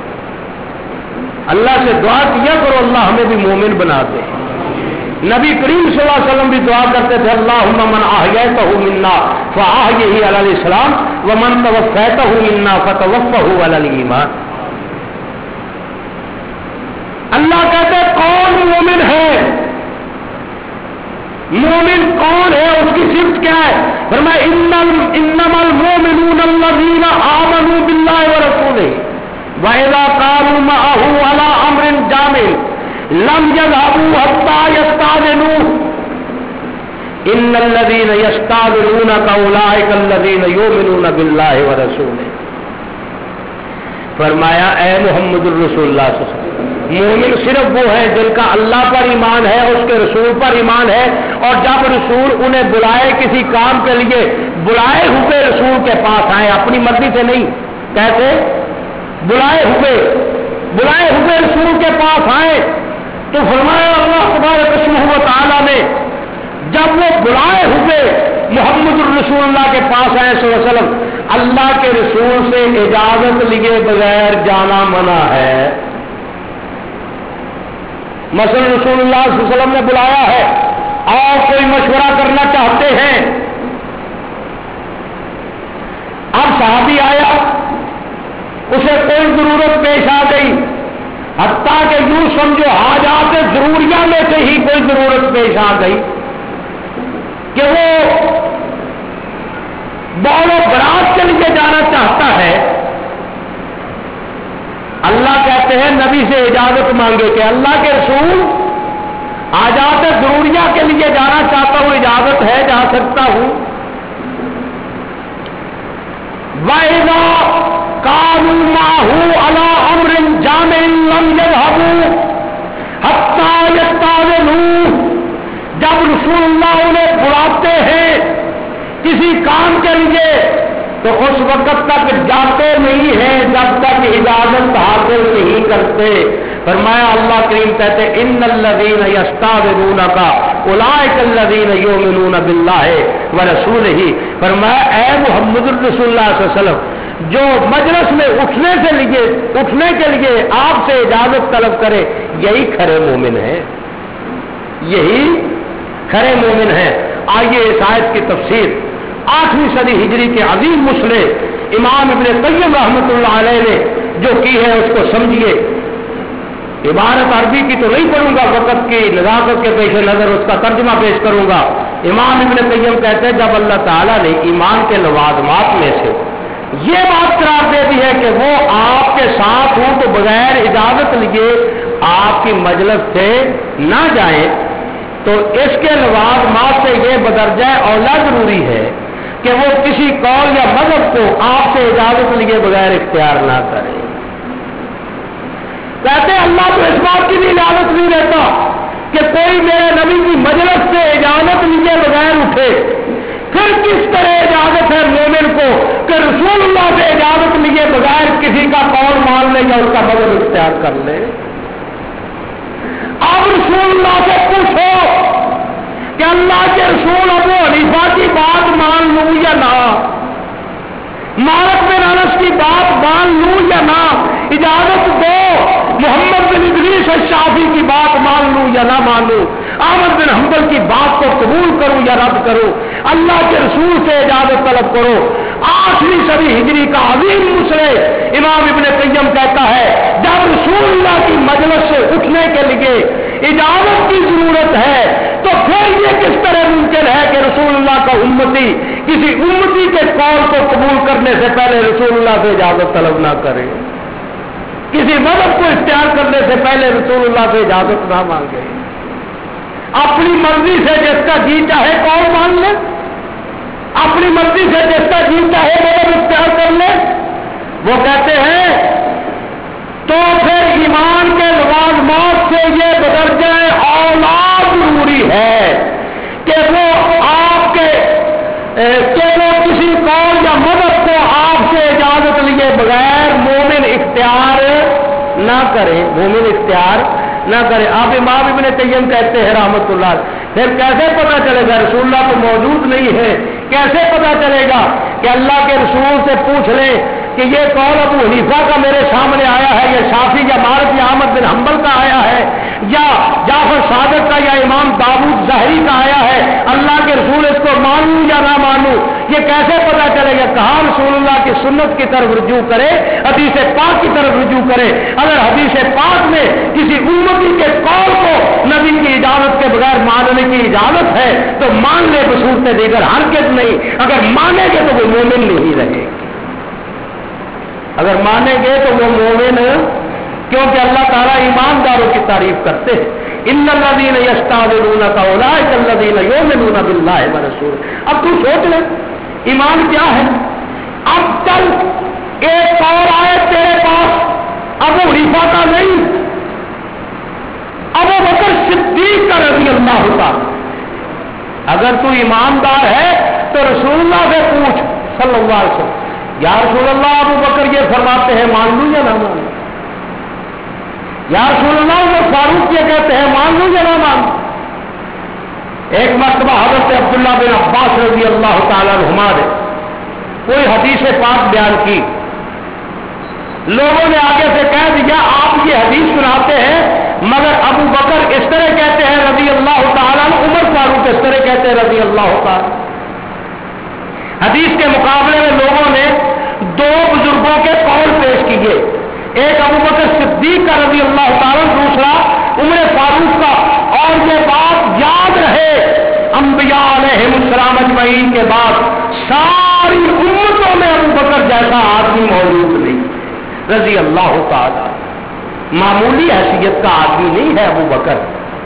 اللہ سے دعا کیا کرو اللہ ہمیں بھی مومن بنا دے. نبی کریم صلی اللہ علیہ وسلم بھی دعا کرتے تھے اللہم من احییتہ منا فاحیہ علی الاسلام ومن توفیتہ منا فتوفہ علی الایمان. اللہ کہتے کون مومن ہے؟ مومن کون ہے؟ اس کی صفت کیا ہے؟ فرمایا انما المؤمنون الذین آمنوا باللہ ورسولہ وَإِذَا كَانُوا مَعَهُ عَلَىٰ أَمْرٍ جَامِعٍ لَمْ يَذْهَبُوا حَتَّىٰ يَسْتَأْذِنُوهُ إِنَّ الَّذِينَ يَسْتَأْذِنُونَكَ أُولَٰئِكَ الَّذِينَ يُؤْمِنُونَ بِاللَّهِ وَرَسُولِهِ. فرمایا اے محمد الرسول اللہ صلی اللہ علیہ وسلم، مومن صرف وہ ہے جن کا اللہ پر ایمان ہے، اس کے رسول پر ایمان ہے، اور جب رسول انہیں بلائے کسی کام کے لیے، بلائے ہوئے رسول کے پاس آئے، اپنی مرضی سے نہیں. کیسے؟ بلائے ہوئے بلائے ہوئے رسول کے پاس آئے. تو فرمایا اللہ تبارک اسمہ و تعالیٰ نے جب وہ بلائے ہوئے محمد الرسول اللہ کے پاس آئے صلی اللہ علیہ وسلم، اللہ کے رسول سے اجازت لیے بغیر جانا منع ہے. مثلا رسول اللہ صلی اللہ علیہ وسلم نے بلایا ہے اور کوئی مشورہ کرنا چاہتے ہیں؟ اب صحابی آیا، اسے کوئی ضرورت پیش آ گئی، حتیٰ کہ یوں سمجھو حاجات ضروریہ میں سے ہی کوئی ضرورت پیش آ گئی کہ وہ بول و برات کے لیے جانا چاہتا ہے۔ اللہ کہتے ہیں نبی سے اجازت مانگے کہ اللہ کے رسول حاجات ضروریہ کے لیے جانا چاہتا ہوں، اجازت ہے، جا سکتا ہوں۔ وَإِذَا كَانُوا مَعَهُ عَلَىٰ أَمْرٍ جَامِعٍ لَمْ يَذْهَبُوا حَتَّىٰ يَسْتَأْذِنُوهُ، جب رسول اللہ انہیں بلاتے ہیں کسی کام کے لیے تو اس وقت تک جاتے نہیں ہیں جب تک اجازت حاصل نہیں کرتے۔ فرمایا اللہ کریم کہتے ہیں ان الذین یستأذنونک اولئک الذین یؤمنون باللہ ورسولہ، فرمایا اے محمد رسول اللہ صلی اللہ علیہ وسلم جو مجلس میں اٹھنے سے لیے اٹھنے کے لیے آپ سے اجازت طلب کرے یہی کھرے مومن ہیں، یہی کھرے مومن ہیں۔ آئیے اس آیت کی تفسیر آٹھویں صدی ہجری کے عظیم مسلم امام ابن قیم رحمۃ اللہ علیہ نے جو کی ہے اس کو سمجھیے۔ عبارت عربی کی تو نہیں پڑھوں گا، وقت کی نزاکت کے پیش نظر اس کا ترجمہ پیش کروں گا۔ امام ابن قیم کہتے ہیں جب اللہ تعالیٰ نے ایمان کے لوازمات میں سے یہ بات قرار دے دی ہے کہ وہ آپ کے ساتھ ہوں تو بغیر اجازت لیے آپ کی مجلس سے نہ جائیں، تو اس کے لوازمات سے یہ بدرجہ اولا ضروری ہے کہ وہ کسی قول یا مذہب کو آپ سے اجازت لیے بغیر اختیار نہ کرے۔ کہتے ہیں اللہ تو اس بات کی بھی اجازت نہیں دیتا کہ کوئی میرے نبی کی مجلس سے اجازت لیے بغیر اٹھے، پھر کس طرح اجازت ہے مومن کو کہ رسول اللہ سے اجازت لیے بغیر کسی کا قول مان لے یا اس کا مذہب اختیار کر لے؟ اب رسول اللہ سے پوچھو کہ اللہ کے رسول ابو حنیفہ کی بات مان لوں یا نہ، مالک بن انس کی بات مان لوں یا نہ، اجازت دو محمد بن ادریس الشافعی کی بات مان لوں یا نہ مانوں، احمد بن حنبل کی بات کو قبول کروں یا رد کروں، اللہ کے رسول سے اجازت طلب کرو۔ آٹھویں صدی ہجری کا عظیم مسلم امام ابن قیم کہتا ہے جب رسول اللہ کی مجلس سے اٹھنے کے لیے اجازت کی ضرورت ہے تو پھر یہ کس طرح ممکن ہے کہ رسول اللہ کا امتی کسی امتی کے قول کو قبول کرنے سے پہلے رسول اللہ سے اجازت طلب نہ کرے، کسی مذہب کو اختیار کرنے سے پہلے رسول اللہ سے اجازت نہ مانگے، اپنی مرضی سے جس کا جی چاہے قول مان لے، اپنی مرضی سے جس کا جی چاہے مذہب اختیار کر لے۔ وہ کہتے ہیں تو پھر ایمان کے لوازمات سے یہ بدرجہ اولاد ضروری ہے کہ وہ آپ کے کہ وہ کسی قول یا مذہب کو آپ سے اجازت لیے بغیر مومن اختیار نہ کرے، مومن اختیار نہ کرے۔ آپ امام ابن قیم کہتے ہیں رحمت اللہ، پھر کیسے پتا چلے گا رسول اللہ تو موجود نہیں ہے، کیسے پتا چلے گا کہ اللہ کے رسول سے پوچھ لیں کہ یہ قول ابو حنیفہ کا میرے سامنے آیا ہے یا شافعی یا مالک یا احمد بن حنبل کا آیا ہے یا جعفر صادق کا یا امام داؤد ظاہری کا آیا ہے، اللہ کے رسول اس کو مانوں یا نہ مانوں، یہ کیسے پتا چلے گا؟ کہاں رسول اللہ کی سنت کی طرف رجوع کرے، حدیث پاک کی طرف رجوع کرے۔ اگر حدیث پاک میں کسی امتی کے قول کو نبی کی اجازت کے بغیر ماننے کی اجازت ہے تو مان لے بصورت دیگر، ہرگز نہیں۔ اگر مانیں گے تو وہ مومن نہیں رہے، اگر مانیں گے تو وہ مومن، کیونکہ اللہ تعالیٰ ایمانداروں کی تعریف کرتے ہیں ان الذین یستأذنونک اولئک الذین یؤمنون باللہ ورسولہ۔ اب تو سوچ لے ایمان کیا ہے؟ اب چل ایک اور آئے تیرے پاس ابو حنیفہ کا نہیں، ابو بکر صدیق کا رضی اللہ تعالی۔ اگر تو ایماندار ہے تو رسول اللہ سے پوچھ صلی اللہ علیہ وسلم، یا رسول اللہ ابو بکر یہ فرماتے ہیں مان لوں یا نہ مان لوں؟ یا رسول اللہ عمر فاروق یہ کہتے ہیں مان لوں یا نہ مان لوں؟ ایک مرتبہ حضرت عبداللہ بن عباس رضی اللہ تعالیٰ عنہما نے کوئی حدیث پاک بیان کی، لوگوں نے آگے سے کہہ دیا آپ یہ حدیث سناتے ہیں مگر ابو بکر اس طرح کہتے ہیں رضی اللہ تعالیٰ عنہ عمر فاروق کہتے رضی اللہ تعالی. حدیث کے مقابلے میں لوگوں نے دو بزرگوں کے قول پیش کیے، ایک ابو بکر صدیق کا رضی اللہ تعالی، دوسرا عمر فاروق کا. اور یہ بات یاد رہے، انبیاء علیہم السلام اجمعین کے بعد ساری امتوں میں ابو بکر جیسا آدمی موجود نہیں رضی اللہ تعالی. معمولی حیثیت کا آدمی نہیں ہے ابو بکر،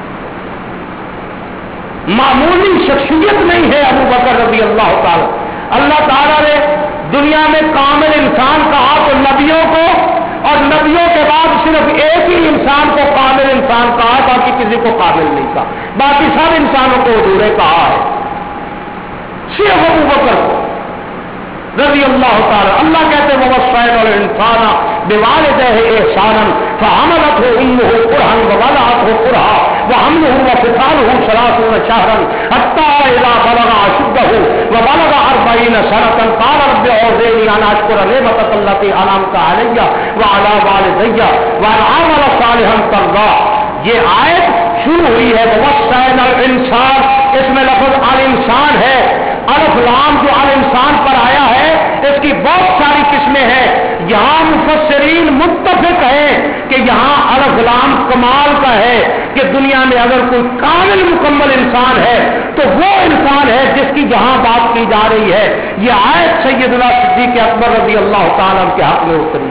معمولی شخصیت نہیں ہے ابو بکر رضی اللہ تعالی. اللہ تعالیٰ نے دنیا میں کامل انسان کہا تو نبیوں کو، اور نبیوں کے بعد صرف ایک ہی انسان کو کامل انسان کہا، باقی کسی کو کامل نہیں کہا. باقی سب انسانوں کو حضور کہا ہے، صرف ابو بکر کو رضی اللہ تعالی. اللہ کہتے ہیں وَوَصَّيْنَا الْإِنسَانَ بِوَالِدَيْهِ إِحْسَانًا فَحَمَلَتْهُ أُمُّهُ كُرْهًا وَوَضَعَتْهُ كُرْهًا وَحَمْلُهُ وَفِصَالُهُ ثَلَاثُونَ شَهْرًا حَتَّى إِذَا بَلَغَ أَشُدَّهُ وَبَلَغَ أَرْبَعِينَ سَنَةً قَالَ رَبِّ أَوْزِعْنِي أَنْ أَشْكُرَ نِعْمَتَكَ الَّتِي أَنْعَمْتَ عَلَيَّ وَعَلَى وَالِدَيَّ وَأَنْ أَعْمَلَ صَالِحًا تَرْضَاهُ. یہ آیت شروع ہوئی ہے وَوَصَّيْنَا الْإِنسَانَ، اس میں لفظ الانسان ہے. الف لام جو الانسان پر آیا ہے اس کی بہت ساری قسمیں ہیں. یہاں مفسرین متفق ہیں کہ یہاں الف لام کمال کا ہے کہ دنیا میں اگر کوئی کامل مکمل انسان ہے تو وہ انسان ہے جس کی یہاں بات کی جا رہی ہے. یہ آیت سیدنا صدیق اکبر رضی اللہ تعالیٰ کے حق میں اتری.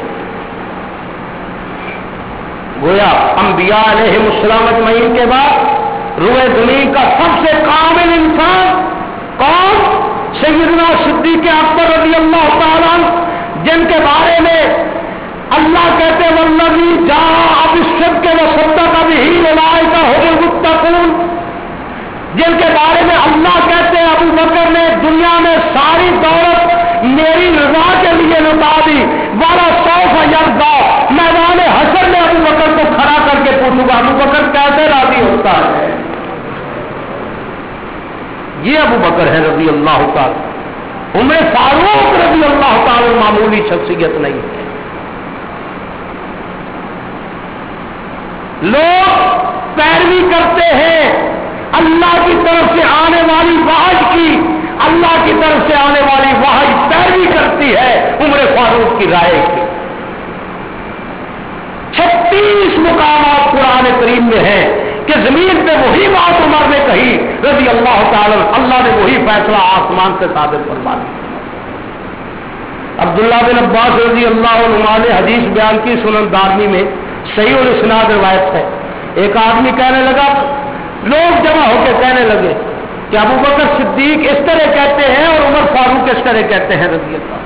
گویا انبیاء علیہم السلام اجمعین کے بعد روئے زمین کا سب سے کامل انسان کون؟ سیدنا صدیق اکبر رضی اللہ تعالیٰ، جن کے بارے میں اللہ کہتے والذی جاء بالصدق وصدق بہ اولئک هم المتقون، جن کے بارے میں اللہ کہتے ہیں ابو بکر نے دنیا میں ساری دولت میری رضا کے لیے لٹا دی، والا سوف یرضا، میدان حشر میں ابو بکر کو کھڑا کر کے پوچھوں گا ابو بکر کیسے راضی ہوتا ہے. یہ ابو بکر ہے رضی اللہ تعالی. عمر فاروق رضی اللہ تعالی معمولی شخصیت نہیں ہے. لوگ پیروی کرتے ہیں اللہ کی طرف سے آنے والی وحی کی، اللہ کی طرف سے آنے والی وحی پیروی کرتی ہے عمر فاروق کی رائے کی. چھتیس مقامات قرآن کریم میں ہیں کہ زمین پہ وہی بات عمر نے کہی رضی اللہ تعالی، اللہ نے وہی فیصلہ آسمان سے صادر فرما دیا. عبداللہ بن عباس رضی اللہ عنہ نے حدیث بیان کی، سنن دارمی میں صحیح الاسناد روایت ہے. ایک آدمی کہنے لگا، لوگ جمع ہو کے کہنے لگے کہ ابو بکر صدیق اس طرح کہتے ہیں اور عمر فاروق اس طرح کہتے ہیں رضی اللہ.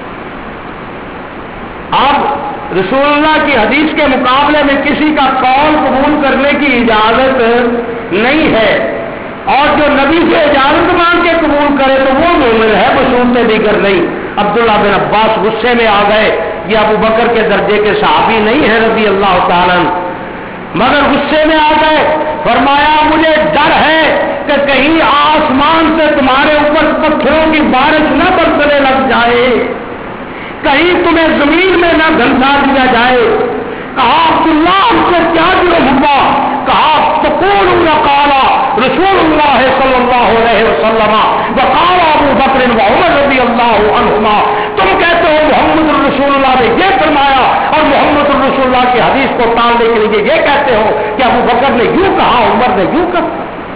اب رسول اللہ کی حدیث کے مقابلے میں کسی کا قول قبول کرنے کی اجازت نہیں ہے، اور جو نبی سے اجازت مانگ کے قبول کرے تو وہ مومن ہے، بصورت دیگر نہیں. عبداللہ بن عباس غصے میں آ گئے، یہ ابو بکر کے درجے کے صحابی نہیں ہے رضی اللہ تعالیٰ، مگر غصے میں آ گئے. فرمایا مجھے ڈر ہے کہ کہیں آسمان سے تمہارے اوپر پتھروں کی بارش نہ برسنے لگ جائے، کہیں تمہیں زمین میں نہ دھنسا دیا جائے. کہا عبداللہ ہم سے کیا جرم ہوا؟ کہا تقولون قال رسول اللہ صلی اللہ علیہ وسلم وقال ابو بکر وعمر رضی اللہ عنہما، تم کہتے ہو محمد الرسول اللہ نے یہ فرمایا، اور محمد الرسول اللہ کی حدیث کو ٹالنے کے لیے یہ کہتے ہو کہ ابو بکر نے یوں کہا عمر نے یوں کہا.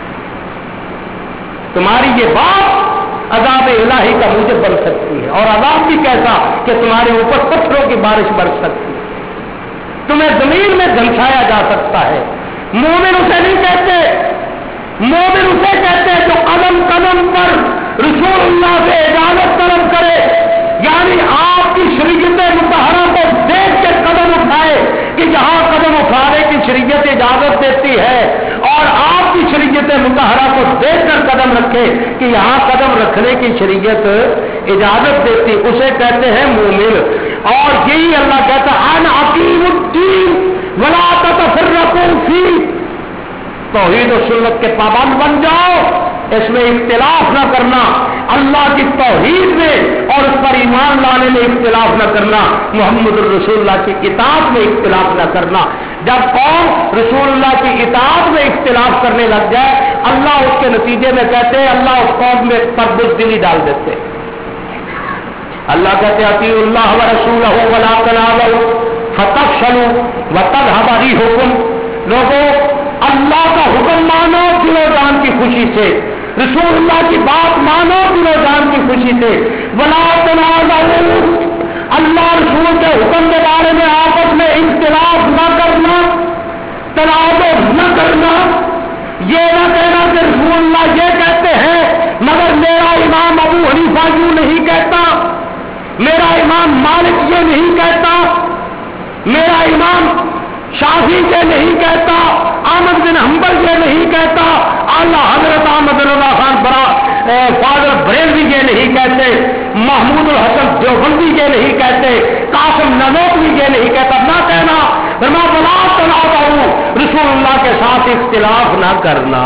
تمہاری یہ بات عذاب الہی کا موجب بن سکتی ہے، اور عذاب بھی کیسا کہ تمہارے اوپر پتھروں کی بارش برس سکتی ہے، تمہیں زمین میں دھنسایا جا سکتا ہے. مومن اسے نہیں کہتے، مومن اسے کہتے ہیں جو قدم قدم پر رسول اللہ سے اجازت طلب کرے، یعنی آپ کی شریعت مطہرہ کو دیکھ کے قدم اٹھائے کہ جہاں قدم اٹھانے کی شریعت اجازت دیتی ہے، اور آپ کی شریعت مطہرہ کو دیکھ کر قدم رکھے کہ یہاں قدم رکھنے کی شریعت اجازت دیتی، اسے کہتے ہیں مومن. اور یہی اللہ کہتا ہے ان اقیم الدین ولا تتفرقوا فیہ، توحید و سنت کے پابند بن جاؤ، اس میں اختلاف نہ کرنا. اللہ کی توحید میں اور اس پر ایمان لانے میں اختلاف نہ کرنا، محمد الرسول اللہ کی اطاعت میں اختلاف نہ کرنا۔ جب قوم رسول اللہ کی اطاعت میں اختلاف کرنے لگ جائے، اللہ اس کے نتیجے میں کہتے ہیں اللہ اس قوم میں پر بزدلی ڈال دیتے۔ اللہ کہتے اطیعوا اللہ ورسولہ ولا تنازعوا فتفشلوا وتذهب ريحكم۔ لوگوں اللہ کا حکم مانو دل و جان کی خوشی سے، رسول اللہ کی بات مانو دل و جان کی خوشی سے، ولا تنازعوا، اللہ رسول کے حکم کے بارے میں آپس میں اختلاف نہ کرنا، تنازع نہ کرنا، یہ نہ کہنا کہ رسول اللہ یہ کہتے ہیں مگر میرا امام ابو حنیفہ یوں نہیں کہتا، میرا امام مالک یہ نہیں کہتا، میرا امام شافعی یہ نہیں کہتا، احمد بن حنبل یہ نہیں کہتا، اعلیٰ حضرت احمد رضا خان برا فاضل بریلوی یہ نہیں کہتے، محمود الحسن دیوبندی یہ نہیں کہتے، قاسم نانوتوی یہ نہیں کہتا۔ نہ کہنا فرما بلا تنازعوا، رسول اللہ کے ساتھ اختلاف نہ کرنا،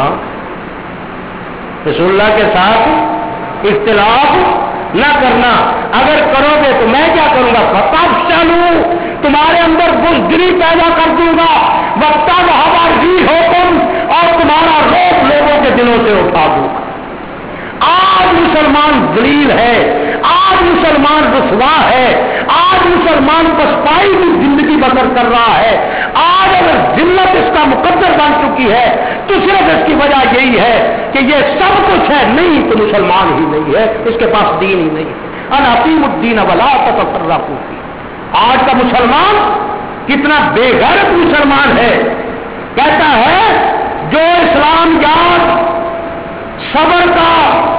رسول اللہ کے ساتھ اختلاف نہ کرنا۔ اگر کرو گے تو میں کیا کروں گا؟ فتفشلوا، تمہارے اندر بزدلی پیدا کر دوں گا، وتذهب ريحكم، اور تمہارا روح لوگوں کے دلوں سے اٹھا دوں گا۔ آج مسلمان ذلیل ہے، آج مسلمان رسوا ہے، آج مسلمان پسپائی کی زندگی بسر کر رہا ہے۔ آج اگر ذلت اس کا مقدر بن چکی ہے تو صرف اس کی وجہ یہی ہے کہ یہ سب کچھ ہے، نہیں تو مسلمان ہی نہیں ہے، اس کے پاس دین ہی نہیں ہے۔ انا اقیم الدین ولا تتفرقوا فیہ۔ آج کا مسلمان کتنا بے غیرت مسلمان ہے، کہتا ہے جو اسلام یاد صبر کا،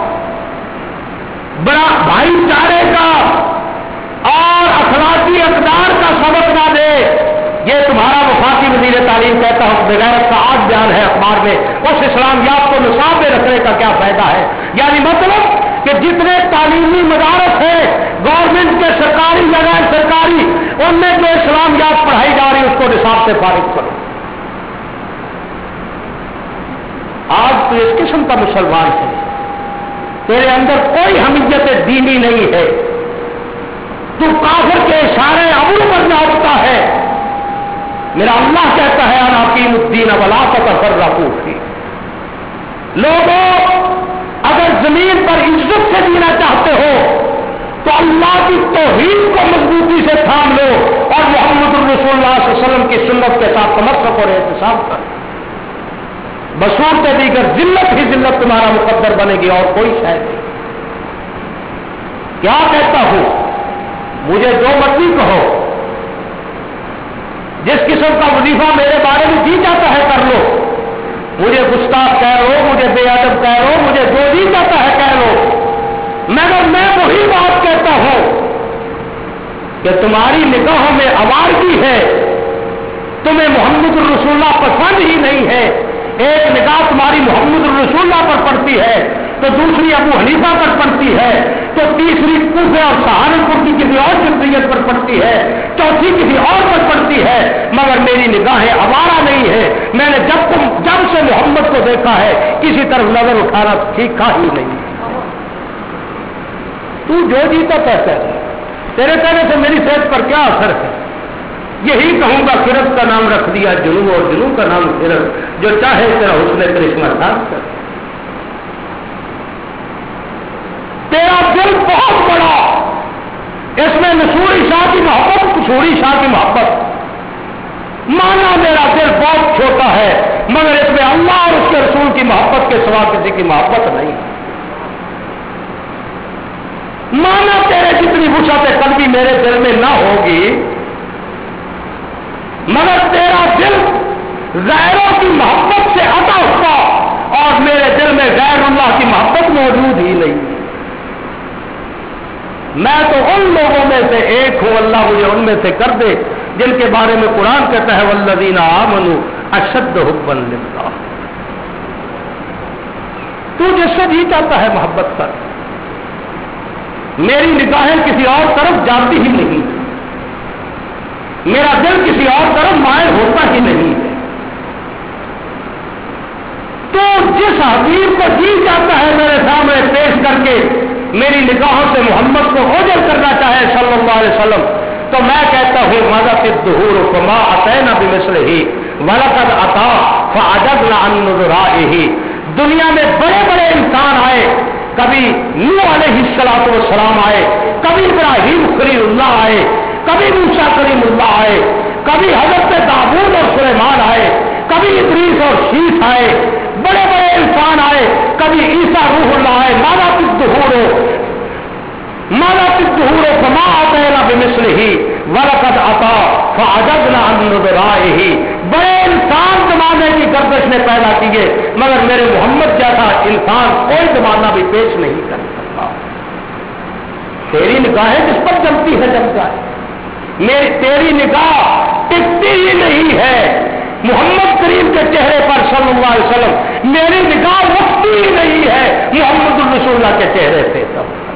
بڑا بھائی چارے کا اور اخلاقی اقدار کا سبق نہ دے، یہ تمہارا وفاقی وزیر تعلیم کہتا ہوں بغیرت کا آج بیان ہے اخبار میں، اس اسلام یاد کو نصاب میں رکھنے کا کیا فائدہ ہے؟ یعنی مطلب کہ جتنے تعلیمی مدارس ہیں گورنمنٹ کے سرکاری یا غیر سرکاری، ان میں جو اسلام یاد پڑھائی جا رہی ہے اس کو نصاب سے فارغ کرو۔ آج تو اس قسم کا مسلمان ہے، تیرے اندر کوئی حمیت دینی نہیں ہے، تو کافر کے اشارے ابو پر نہ اٹھتا ہے۔ میرا اللہ کہتا ہے انا اقیم الدین ولا تتفرقوا فیہ۔ لوگوں اگر زمین پر عزت سے جینا چاہتے ہو تو اللہ کی توحید کو مضبوطی سے تھام لو اور محمد الرسول اللہ صلی اللہ علیہ وسلم کی سنت کے ساتھ تمسک اور احتساب کرو۔ بصورت دیگر ذلت ہی ذلت تمہارا مقدر بنے گی اور کوئی شاید نہیں۔ کیا کہتا ہوں؟ مجھے جو مرضی کہو، جس قسم کا وظیفہ میرے بارے میں جی چاہتا ہے کر لو، مجھے گستاخ کہہ لو، مجھے بے ادب کہہ لو، مجھے جو جی چاہتا ہے کہہ لو، مگر میں وہی بات کہتا ہوں کہ تمہاری نگاہوں میں آوارگی ہے، تمہیں محمد الرسول اللہ پسند ہی نہیں ہے۔ ایک نگاہ تمہاری محمد الرسول اللہ پر پڑتی ہے تو دوسری ابو حنیفہ پر پڑتی ہے تو تیسری کوفہ اور سہارنپور کی کسی اور جمہوریت پر پڑتی ہے، چوتھی کسی اور پر پڑتی ہے، مگر میری نگاہیں آوارہ نہیں ہے۔ میں نے جب تم جب سے محمد کو دیکھا ہے کسی طرف نظر اٹھانا سیکھا ہی نہیں۔ تو جو جیتا کہتا ہے، تیرے کہنے سے میری صحت پر کیا اثر ہے؟ یہی کہوں گا خرد کا نام رکھ دیا جنو، اور جنو کا نام خرد، جو چاہے تیرا حسن کرشمہ ساتھ کر۔ تیرا دل بہت بڑا، اس میں نصوری شاہ کی محبت، قصوری شاہ کی محبت، مانا میرا دل بہت چھوٹا ہے مگر اس میں اللہ اور اس کے رسول کی محبت کے سوا کسی کی محبت نہیں۔ مانا تیرے جتنی وسعت قلبی میرے دل میں نہ ہوگی مگر تیرا دل غیروں کی محبت سے عطا ہوتا اور میرے دل میں غیر اللہ کی محبت موجود ہی نہیں۔ میں تو ان لوگوں میں سے ایک ہوں، اللہ مجھے ان میں سے کر دے جن کے بارے میں قرآن کہتا ہے والذین آمنوا اشد حبا للہ۔ تو جس سے جی چاہتا ہے محبت کر، میری نگاہیں کسی اور طرف جاتی ہی نہیں، میرا دل کسی اور طرف مائل ہوتا ہی نہیں ہے۔ تو جس حبیب کو جی چاہتا ہے میرے سامنے پیش کر کے میری نگاہوں سے محمد کو اوجل کرنا چاہے صلی اللہ علیہ وسلم، تو میں کہتا ہوں مذہب الدہور فما اتینا بمثلہ ولقد اتا فعجبنا عن نظرائہ۔ دنیا میں بڑے بڑے انسان آئے، کبھی نوح علیہ الصلوۃ والسلام آئے، کبھی ابراہیم خلیل اللہ آئے، کبھی موسیٰ کلیم اللہ آئے، کبھی حضرت داؤد اور سلیمان آئے، کبھی ادریس اور شیس آئے، بڑے بڑے انسان آئے، کبھی عیسیٰ روح اللہ آئے۔ ماذا فی الدہور ماذا فی الدہور فما اتینا بمثلہ ولقد اتا فعجبنا عن نظرائہ۔ بڑے انسان زمانے کی گردش نے پیدا کیے، مگر میرے محمد جیسا انسان کوئی زمانہ بھی پیش نہیں کر سکتا۔ تیری نگاہیں جس پر جمتی ہے جم جائے، میری تیری نگاہ ٹکتی ہی نہیں ہے محمد کریم کے چہرے پر صلی اللہ علیہ وسلم، میری نگاہ رکھتی ہی نہیں ہے محمد الرسول اللہ کے چہرے سے۔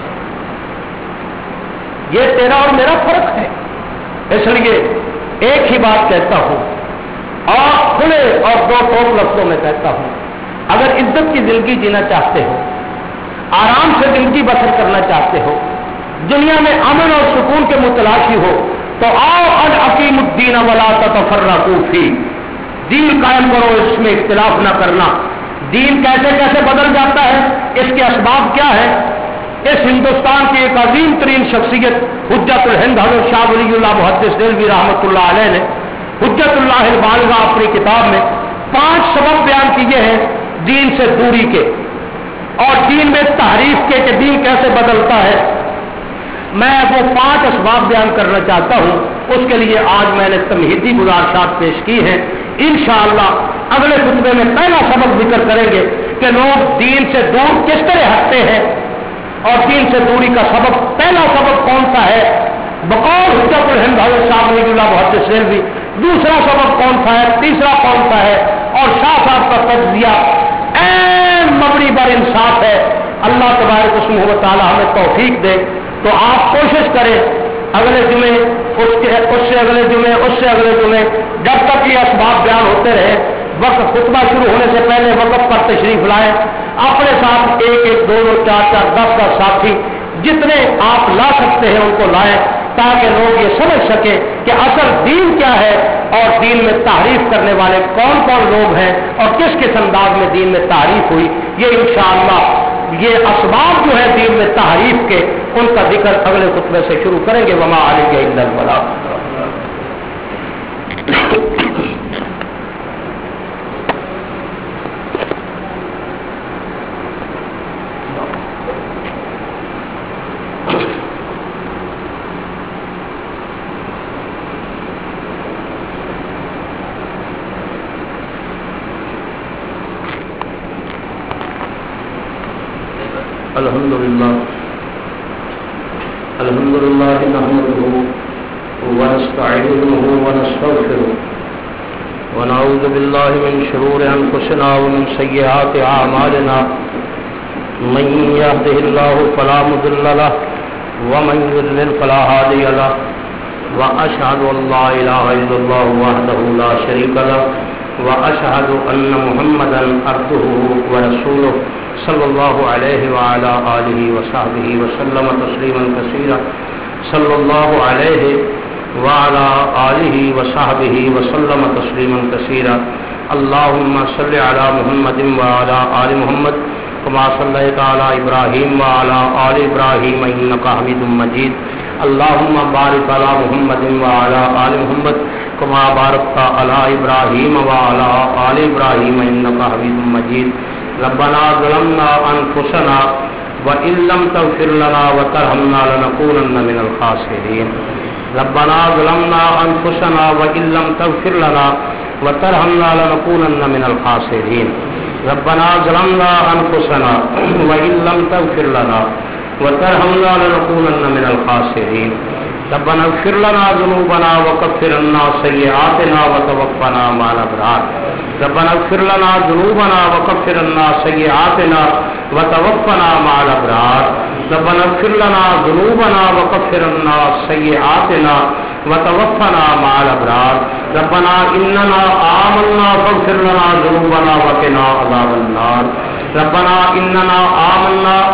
یہ تیرا اور میرا فرق ہے۔ اس لیے ایک ہی بات کہتا ہوں اور کھلے اور دو ٹوک لفظوں میں کہتا ہوں، اگر عزت کی زندگی جینا چاہتے ہو، آرام سے زندگی بسر کرنا چاہتے ہو، دنیا میں امن اور سکون کے متلاشی ہو، تو آؤ ان اقیم الدین ولا تتفرقوا فیہ، دین قائم کرو، اس میں اختلاف نہ کرنا۔ دین کیسے کیسے بدل جاتا ہے، اس کے اسباب کیا ہے؟ اس ہندوستان کی ایک عظیم ترین شخصیت حجت الہند حضرت شاہ ولی اللہ محدث دہلوی رحمۃ اللہ علیہ نے حجت اللہ البالغہ اپنی کتاب میں پانچ سبب بیان کیے ہیں دین سے دوری کے اور دین میں تحریف کے کہ دین کیسے بدلتا ہے۔ میں وہ پانچ اسباب بیان کرنا چاہتا ہوں، اس کے لیے آج میں نے تمہیدی گزارشات پیش کی ہیں۔ انشاءاللہ اگلے خطبے میں پہلا سبق ذکر کریں گے کہ لوگ دین سے دور کس طرح ہٹتے ہیں اور دین سے دوری کا سبب، پہلا سبب کون سا ہے بقول حجت الہند حضرت شاہ ولی اللہ محدث دہلوی، دوسرا سبب کون سا ہے، تیسرا کون سا ہے، اور شاہ صاحب کا تجزیہ این مبنی بر انصاف ہے۔ اللہ تبارک و تعالی ہمیں توفیق دے۔ تو آپ کوشش کریں اگلے جمعے اس کے اس سے اگلے جمعے اس سے اگلے جمعے جب تک یہ اسباب بیان ہوتے رہے، وقت خطبہ شروع ہونے سے پہلے وقت پر تشریف لائیں، اپنے ساتھ ایک ایک دو دو چار چار دس دس ساتھی جتنے آپ لا سکتے ہیں ان کو لائیں، تاکہ لوگ یہ سمجھ سکیں کہ اصل دین کیا ہے اور دین میں تعریف کرنے والے کون کون لوگ ہیں اور کس کس انداز میں دین میں تعریف ہوئی۔ یہ انشاءاللہ یہ اسباب جو ہے دین میں تحریف کے، ان کا ذکر اگلے خطبے سے شروع کریں گے۔ وما علیہ الا البلاغ۔ الحمد للہ الحمد للہ نحمده ونستعینه ونستغفره ونعوذ باللہ من شرور انفسنا ومن سیئات اعمالنا من يهده الله فلا مضل له ومن يضلل فلا هادي له واشهد ان لا اله الا الله وحده لا شريك له واشهد ان محمدا عبده ورسوله صلی اللہ علیہ وعلی آلہ وصحبہ وسلم تسلیما کثیرا صلی اللہ علیہ وعلی آلہ وصحبہ وسلم تسلیما کثیرا اللہم صلی علی محمد وعلی آل محمد کما صلیت علی ابراہیم وعلی آل ابراہیم انکا حمید مجید اللہم بارک علی محمد وعلی آل محمد کما بارکت علی ابراہیم وعلی آل ابراہیم انکا حمید مجید ربنا ظلمنا انفسنا وان لم تغفر لنا وترحمنا لنكونن من الخاسرين ربنا ظلمنا انفسنا وان لم تغفر لنا وترحمنا لنكونن من الخاسرين ربنا ظلمنا انفسنا وان لم تغفر لنا وترحمنا لنكونن من الخاسرين ربنا اغفر لنا ذنوبنا وكفر عنا سيئاتنا وتوفنا مع الابرار ربنا اغفر لنا ذنوبنا وكفر عنا سيئاتنا وتوفنا مع الابرار ربنا اغفر لنا ذنوبنا وكفر عنا سيئاتنا وتوفنا مع الابرار ربنا اننا آمنا فاغفر لنا ذنوبنا وقنا عذاب النار ربنا اننا آمنا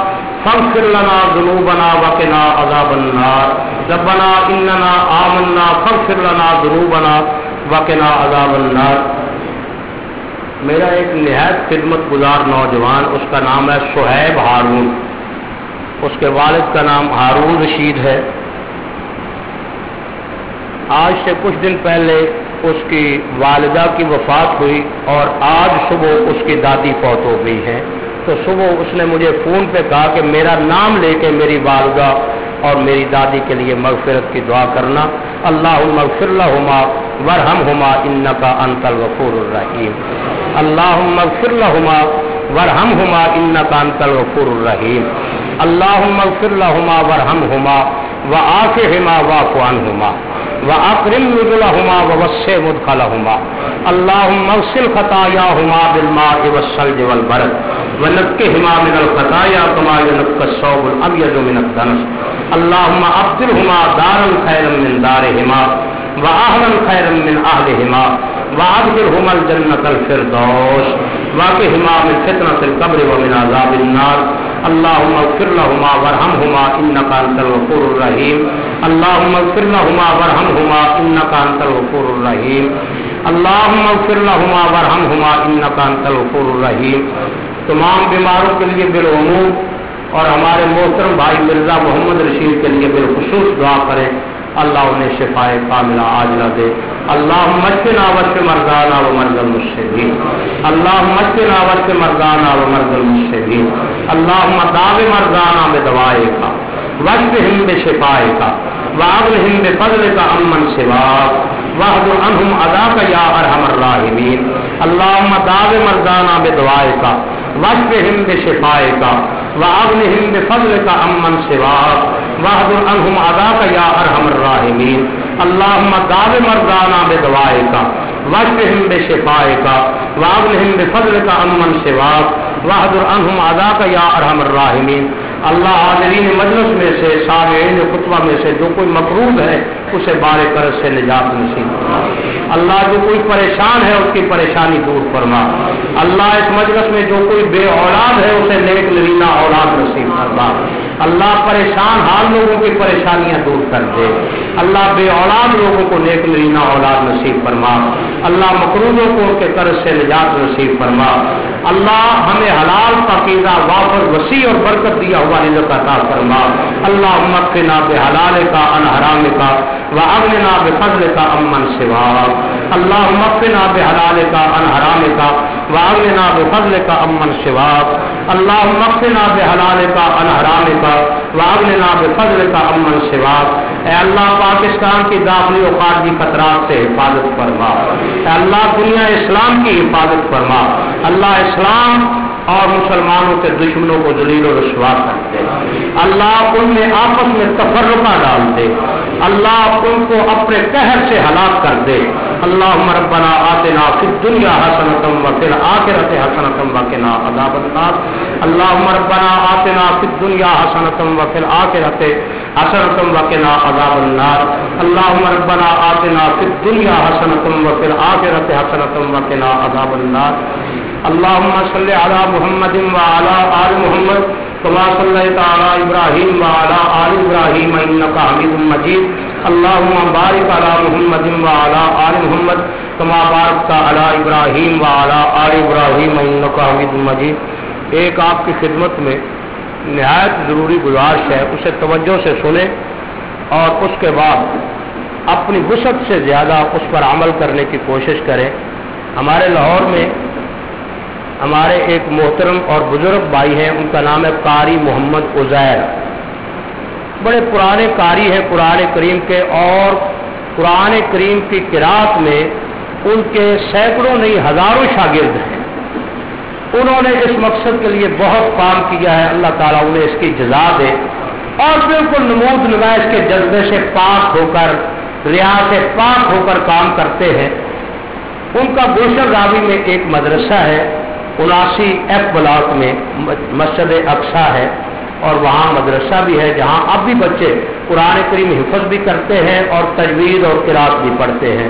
فاغفر لنا ذنوبنا وقنا عذاب النار ربنا اننا آمنا فاغفر لنا ذنوبنا وقنا عذاب النار۔ میرا ایک نہایت خدمت گزار نوجوان، اس کا نام ہے صہیب ہارون، اس کے والد کا نام ہارون رشید ہے۔ آج سے کچھ دن پہلے اس کی والدہ کی وفات ہوئی اور آج صبح اس کی دادی فوت ہو گئی ہے۔ تو صبح اس نے مجھے فون پہ کہا کہ میرا نام لے کے میری والدہ اور میری دادی کے لیے مغفرت کی دعا کرنا، اللہم اغفر لہما ورحمہما انکا انت الغفور الرحیم، اللہم اغفر لہما ورحمہما انکا انت الغفور الرحیم، اللہم اغفر لہما ورحمہما وعافہما واعف عنہما وَأَكْرِمْ نُزُلَهُمَا وَوَسِّعْ مُدْخَلَهُمَا اللهم اغسل خطاياهما بالماء والثلج والبرد ونقهما من الخطايا كما ينقى الثوب الأبيض من الدنس اللهم أبدلهما دارا خيرا من دارهما وأهلا خيرا من أهلهما وأدخلهما الجنة الفردوس وقهم من فتنة القبر ومن عذاب النار اللهم اغفر لهما وارحمهما إنك أنت الغفور الرحيم اللهم اغفر لهما وارحمهما إنك أنت الغفور الرحيم اللهم اغفر لهما وارحمهما إنك أنت الغفور الرحيم۔ تمام بیماروں کے لیے بالعموم اور ہمارے محترم بھائی مرزا محمد رشید کے لیے بالخصوص دعا کریں، اللہ انہیں شفائے کاملہ عاجلہ دے۔ اللہم اشفنا واشف مرضانا ومرضى المسلمین، اللہم اشفنا واشف مرضانا ومرضى المسلمین، اللہم داو مرضانا بدوائک واشفہم بشفائک واغنہم بفضلک عمن سواک واہجر عنہم عذاک یا ارحم الراحمین، اللہم داو مرضانا بدوائک واشفہم بشفائک واغنہم بفضلک عمن سواک واہجر عنہم عذاک یا ارحم الراحمین، اللہم داو مرضانا بدوائک واشفہم بشفائک واغنہم بفضلک عمن سواک واہجر عنہم عذاک یا ارحم الراحمین۔ اللہ حاضرین مجلس میں سے سامعین خطبہ میں سے جو کوئی مقروض ہے اسے بار کرز سے نجات نصیب فرما، اللہ جو کوئی پریشان ہے اس کی پریشانی دور فرما، اللہ اس مجلس میں جو کوئی بے اولاد ہے اسے نیک نرینہ اولاد نصیب فرما، اللہ پریشان حال لوگوں کی پریشانیاں دور کر دے، اللہ بے اولاد لوگوں کو نیک نرینہ اولاد نصیب فرما، اللہ مقروضوں کو ان کے قرض سے نجات نصیب فرما، اللہ ہمیں حلال پاکیزہ وافر وسیع اور برکت دیا ہوا رزق عطا فرما، اللہم اکفنا بحلالک عن حرامک واغننا بفضلک عمن سواک، اللہم اکفنا بحلالک عن حرامک واغننا بفضلک عمن سواک، اللہم اکفنا بحلالک عن حرامک واغننا بفضلک عمن سواک۔ اے اللہ پاکستان کی داخلی و خارجی خطرات سے حفاظت فرما، اے اللہ دنیا اسلام کی حفاظت فرما، اللہ اسلام اور مسلمانوں کے دشمنوں کو ذلیل و رسوا کر دے، اللہ ان میں آپس میں تفرقہ ڈال دے، اللہ ان کو اپنے قہر سے ہلاک کر دے۔ اللہم ربنا آتنا فی الدنیا حسنۃ وفی الآخرۃ حسنۃ وقنا عذاب النار، اللہم ربنا آتنا فی الدنیا حسنۃ وفی الآخرۃ حسنۃ وقنا عذاب النار، اللہم ربنا آتنا فی الدنیا حسنۃ وفی الآخرۃ حسنۃ وقنا عذاب النار۔ اللهم صل على محمد وعلى آل محمد كما صليت على إبراهيم وعلى آل إبراهيم إنك حميد مجيد، اللهم بارك على محمد وعلى آل محمد كما باركت على إبراهيم وعلى آل إبراهيم إنك حميد مجيد۔ ایک آپ کی خدمت میں نہایت ضروری گزارش ہے، اسے توجہ سے سنیں اور اس کے بعد اپنی وسعت سے زیادہ اس پر عمل کرنے کی کوشش کریں۔ ہمارے لاہور میں ہمارے ایک محترم اور بزرگ بھائی ہیں، ان کا نام ہے قاری محمد عزیر، بڑے پرانے قاری ہیں قرآن کریم کے، اور قرآن کریم کی قرات میں ان کے سینکڑوں نہیں ہزاروں شاگرد ہیں۔ انہوں نے اس مقصد کے لیے بہت کام کیا ہے، اللہ تعالیٰ انہیں اس کی جزا دے، اور بالکل نمود نمائش کے جذبے سے پاک ہو کر، ریا سے پاک ہو کر کام کرتے ہیں۔ ان کا گلشن راوی میں ایک مدرسہ ہے، اناسی ایف بلاک میں مسجد اقصیٰ ہے، اور وہاں مدرسہ بھی ہے جہاں اب بھی بچے قرآن کریم حفظ بھی کرتے ہیں اور تجوید اور قرات بھی پڑھتے ہیں۔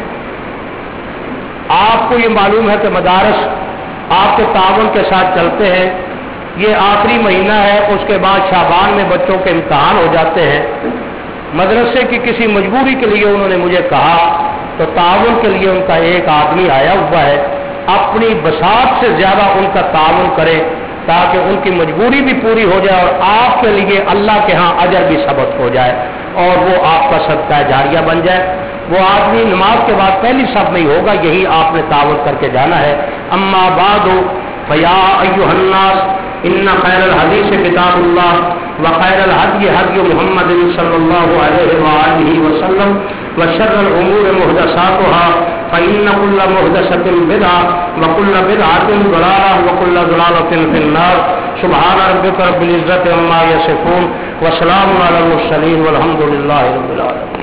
آپ کو یہ معلوم ہے کہ مدارس آپ کے تعاون کے ساتھ چلتے ہیں، یہ آخری مہینہ ہے، اس کے بعد شعبان میں بچوں کے امتحان ہو جاتے ہیں. مدرسے کی کسی مجبوری کے لیے انہوں نے مجھے کہا تو تعاون کے لیے ان کا ایک آدمی آیا ہوا ہے. اپنی بساط سے زیادہ ان کا تعاون کریں تاکہ ان کی مجبوری بھی پوری ہو جائے اور آپ کے لیے اللہ کے ہاں اجر بھی ثبت ہو جائے اور وہ آپ کا صدقہ جاریہ بن جائے. وہ آدمی نماز کے بعد پہلی صف میں ہی ہوگا، یہی آپ نے تعاون کر کے جانا ہے. اما بعد فیا ایھا الناس ان خیر الحدیث کتاب اللہ وخیر الهدی هدی محمد صلی اللہ علیہ وآلہ وسلم وشر الامور محدثاتها فإن كل محدثة بدعة وكل بدعة ضلالة وكل ضلالة في النار. سبحان ربك رب العزة عما يصفون وسلام على المرسلين والحمد لله رب العالمين.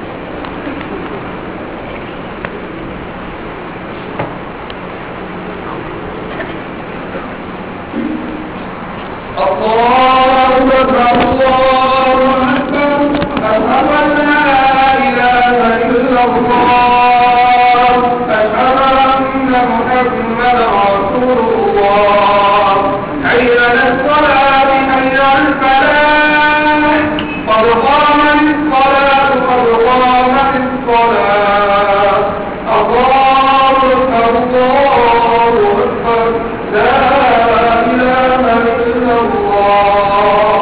الله أكبر الله أكبر أشهد أن لا إله إلا الله أشهد أن محمدا رسول الله حي على الصلاة حي على الفلاح قد قامت الصلاة قد قامت الصلاة الله أكبر الله أكبر لا إله إلا الله.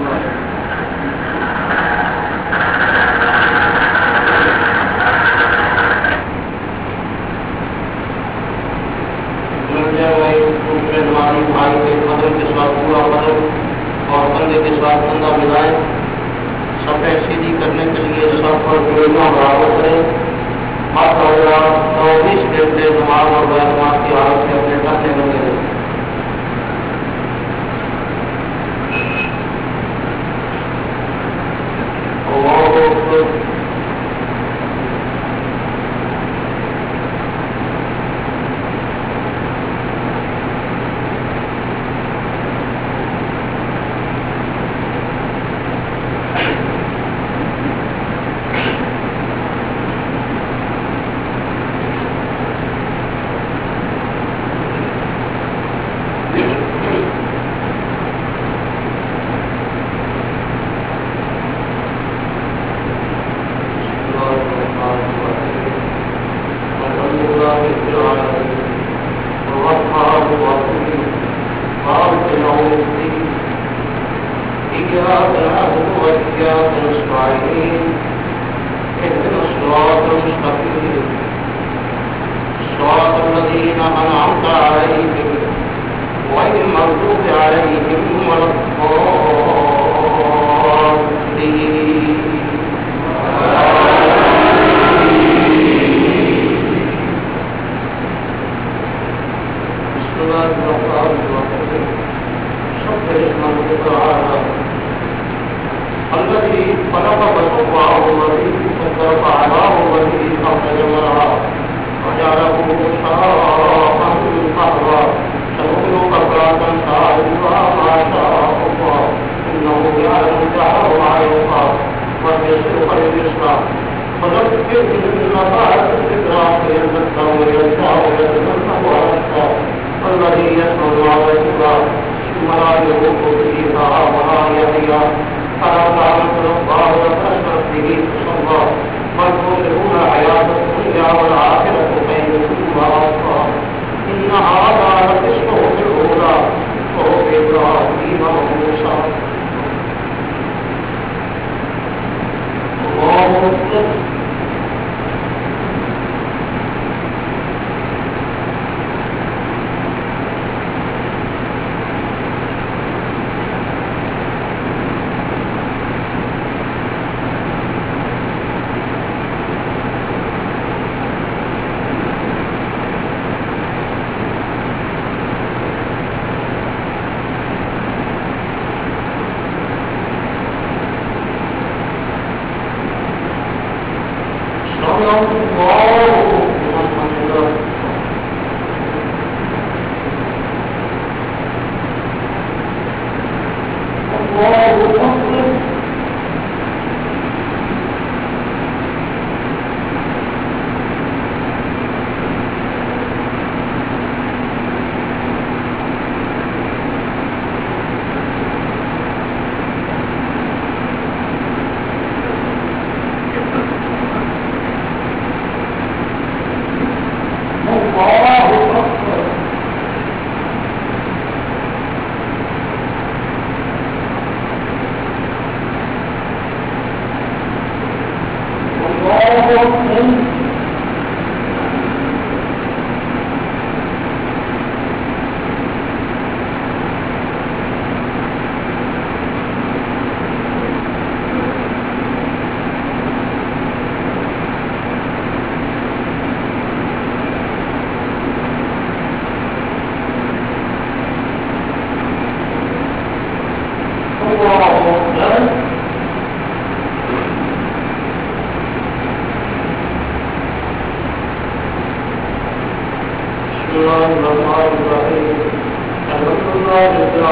بھائی کے قدر کے ساتھ پورا قدر اور بندے کے ساتھ بندہ ملائے. صفحہ سیدھی کرنے کے لیے سب پر جوڑنا برابر کریں. ہاتھ ہزار چوبیس گھنٹے نماز اور بیان کی حالت میں اپنے کرنے لگے رہے.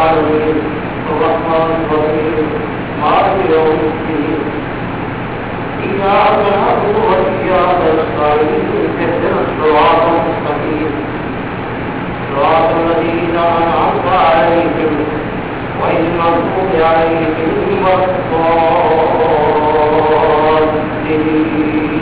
العالمين الرحمن الرحيم مالك يوم الدين إياك نعبد وإياك نستعين اهدنا الصراط المستقيم صراط الذين أنعمت عليهم غير المغضوب عليهم ولا الضالين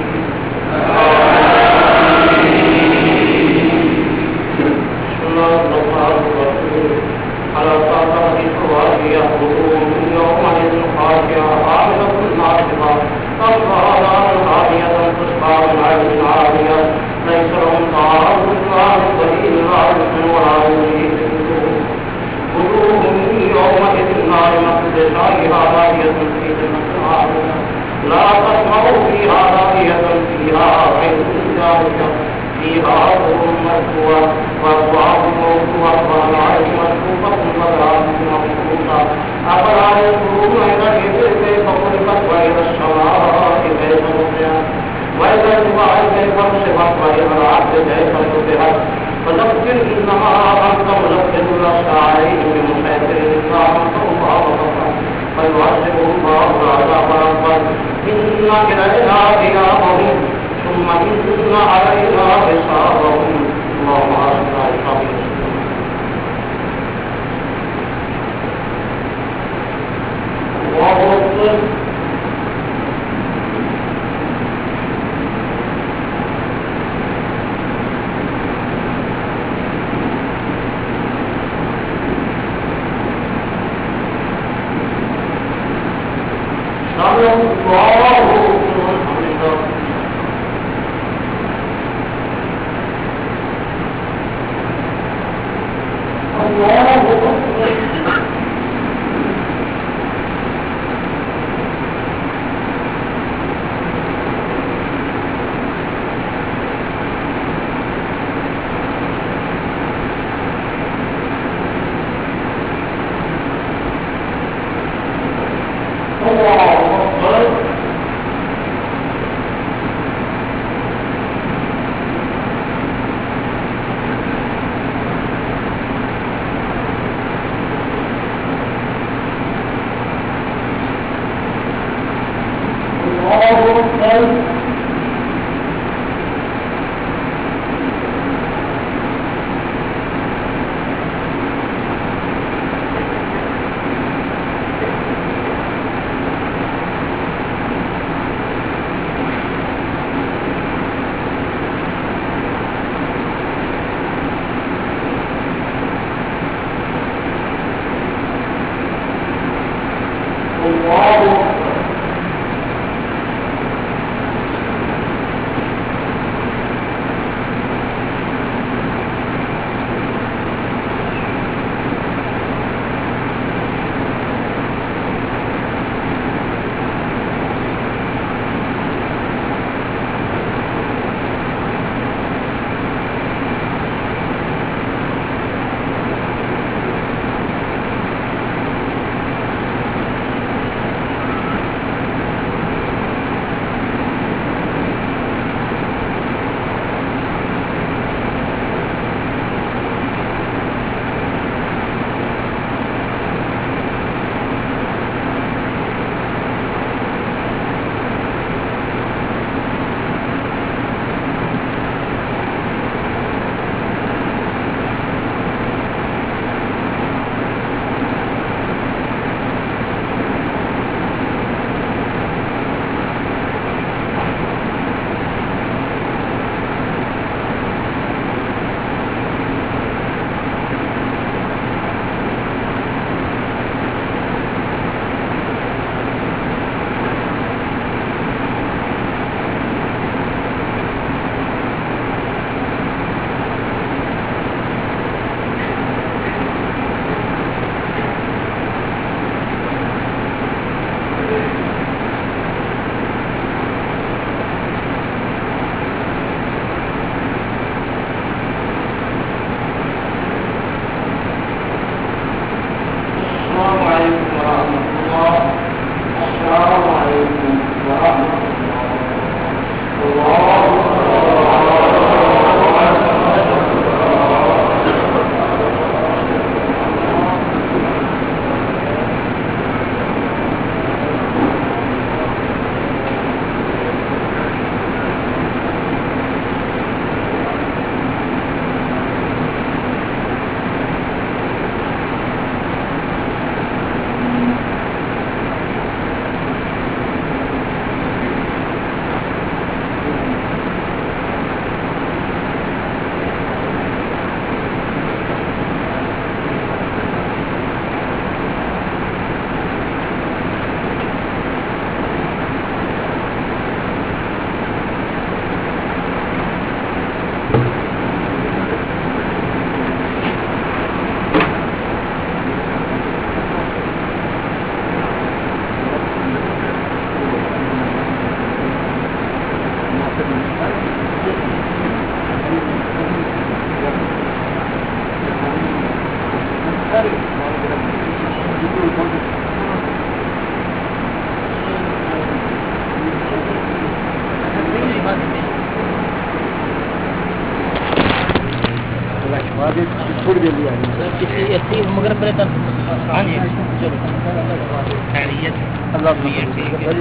بسم الله الرحمن الرحيم على صراط الواقية وجوه يومئذ خاشعة عاملة ناصبة ترفع عالية تسقى من عين عالية ليس لهم طعام إلا من ضريع عارف ولا يزيد وجوه يومئذ ناعمة لسعيها راضية في جنة عالية لا تسمع فيها لاغية فيها عين جارية فيها سرر مرفوعة وأكواب موضوعة وأنعام مصفوفة وزرابي مبثوثة أفلا ينظرون إلى الإبل كيف خلقت وإلى السماء كيف رفعت وإلى الجبال كيف نصبت وإلى الأرض كيف سطحت فذكر إنما أنت مذكر لست عليهم بمسيطر إلا من توبى وكفر فيعذبه الله العذاب الأكبر إن إلينا إيابهم ثم إن علينا حسابهم اللهم آمنا بالحق الله أكبر ہاں جی خیریت اللہ ٹھیک ہے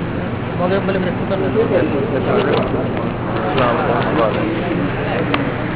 السلام علیکم.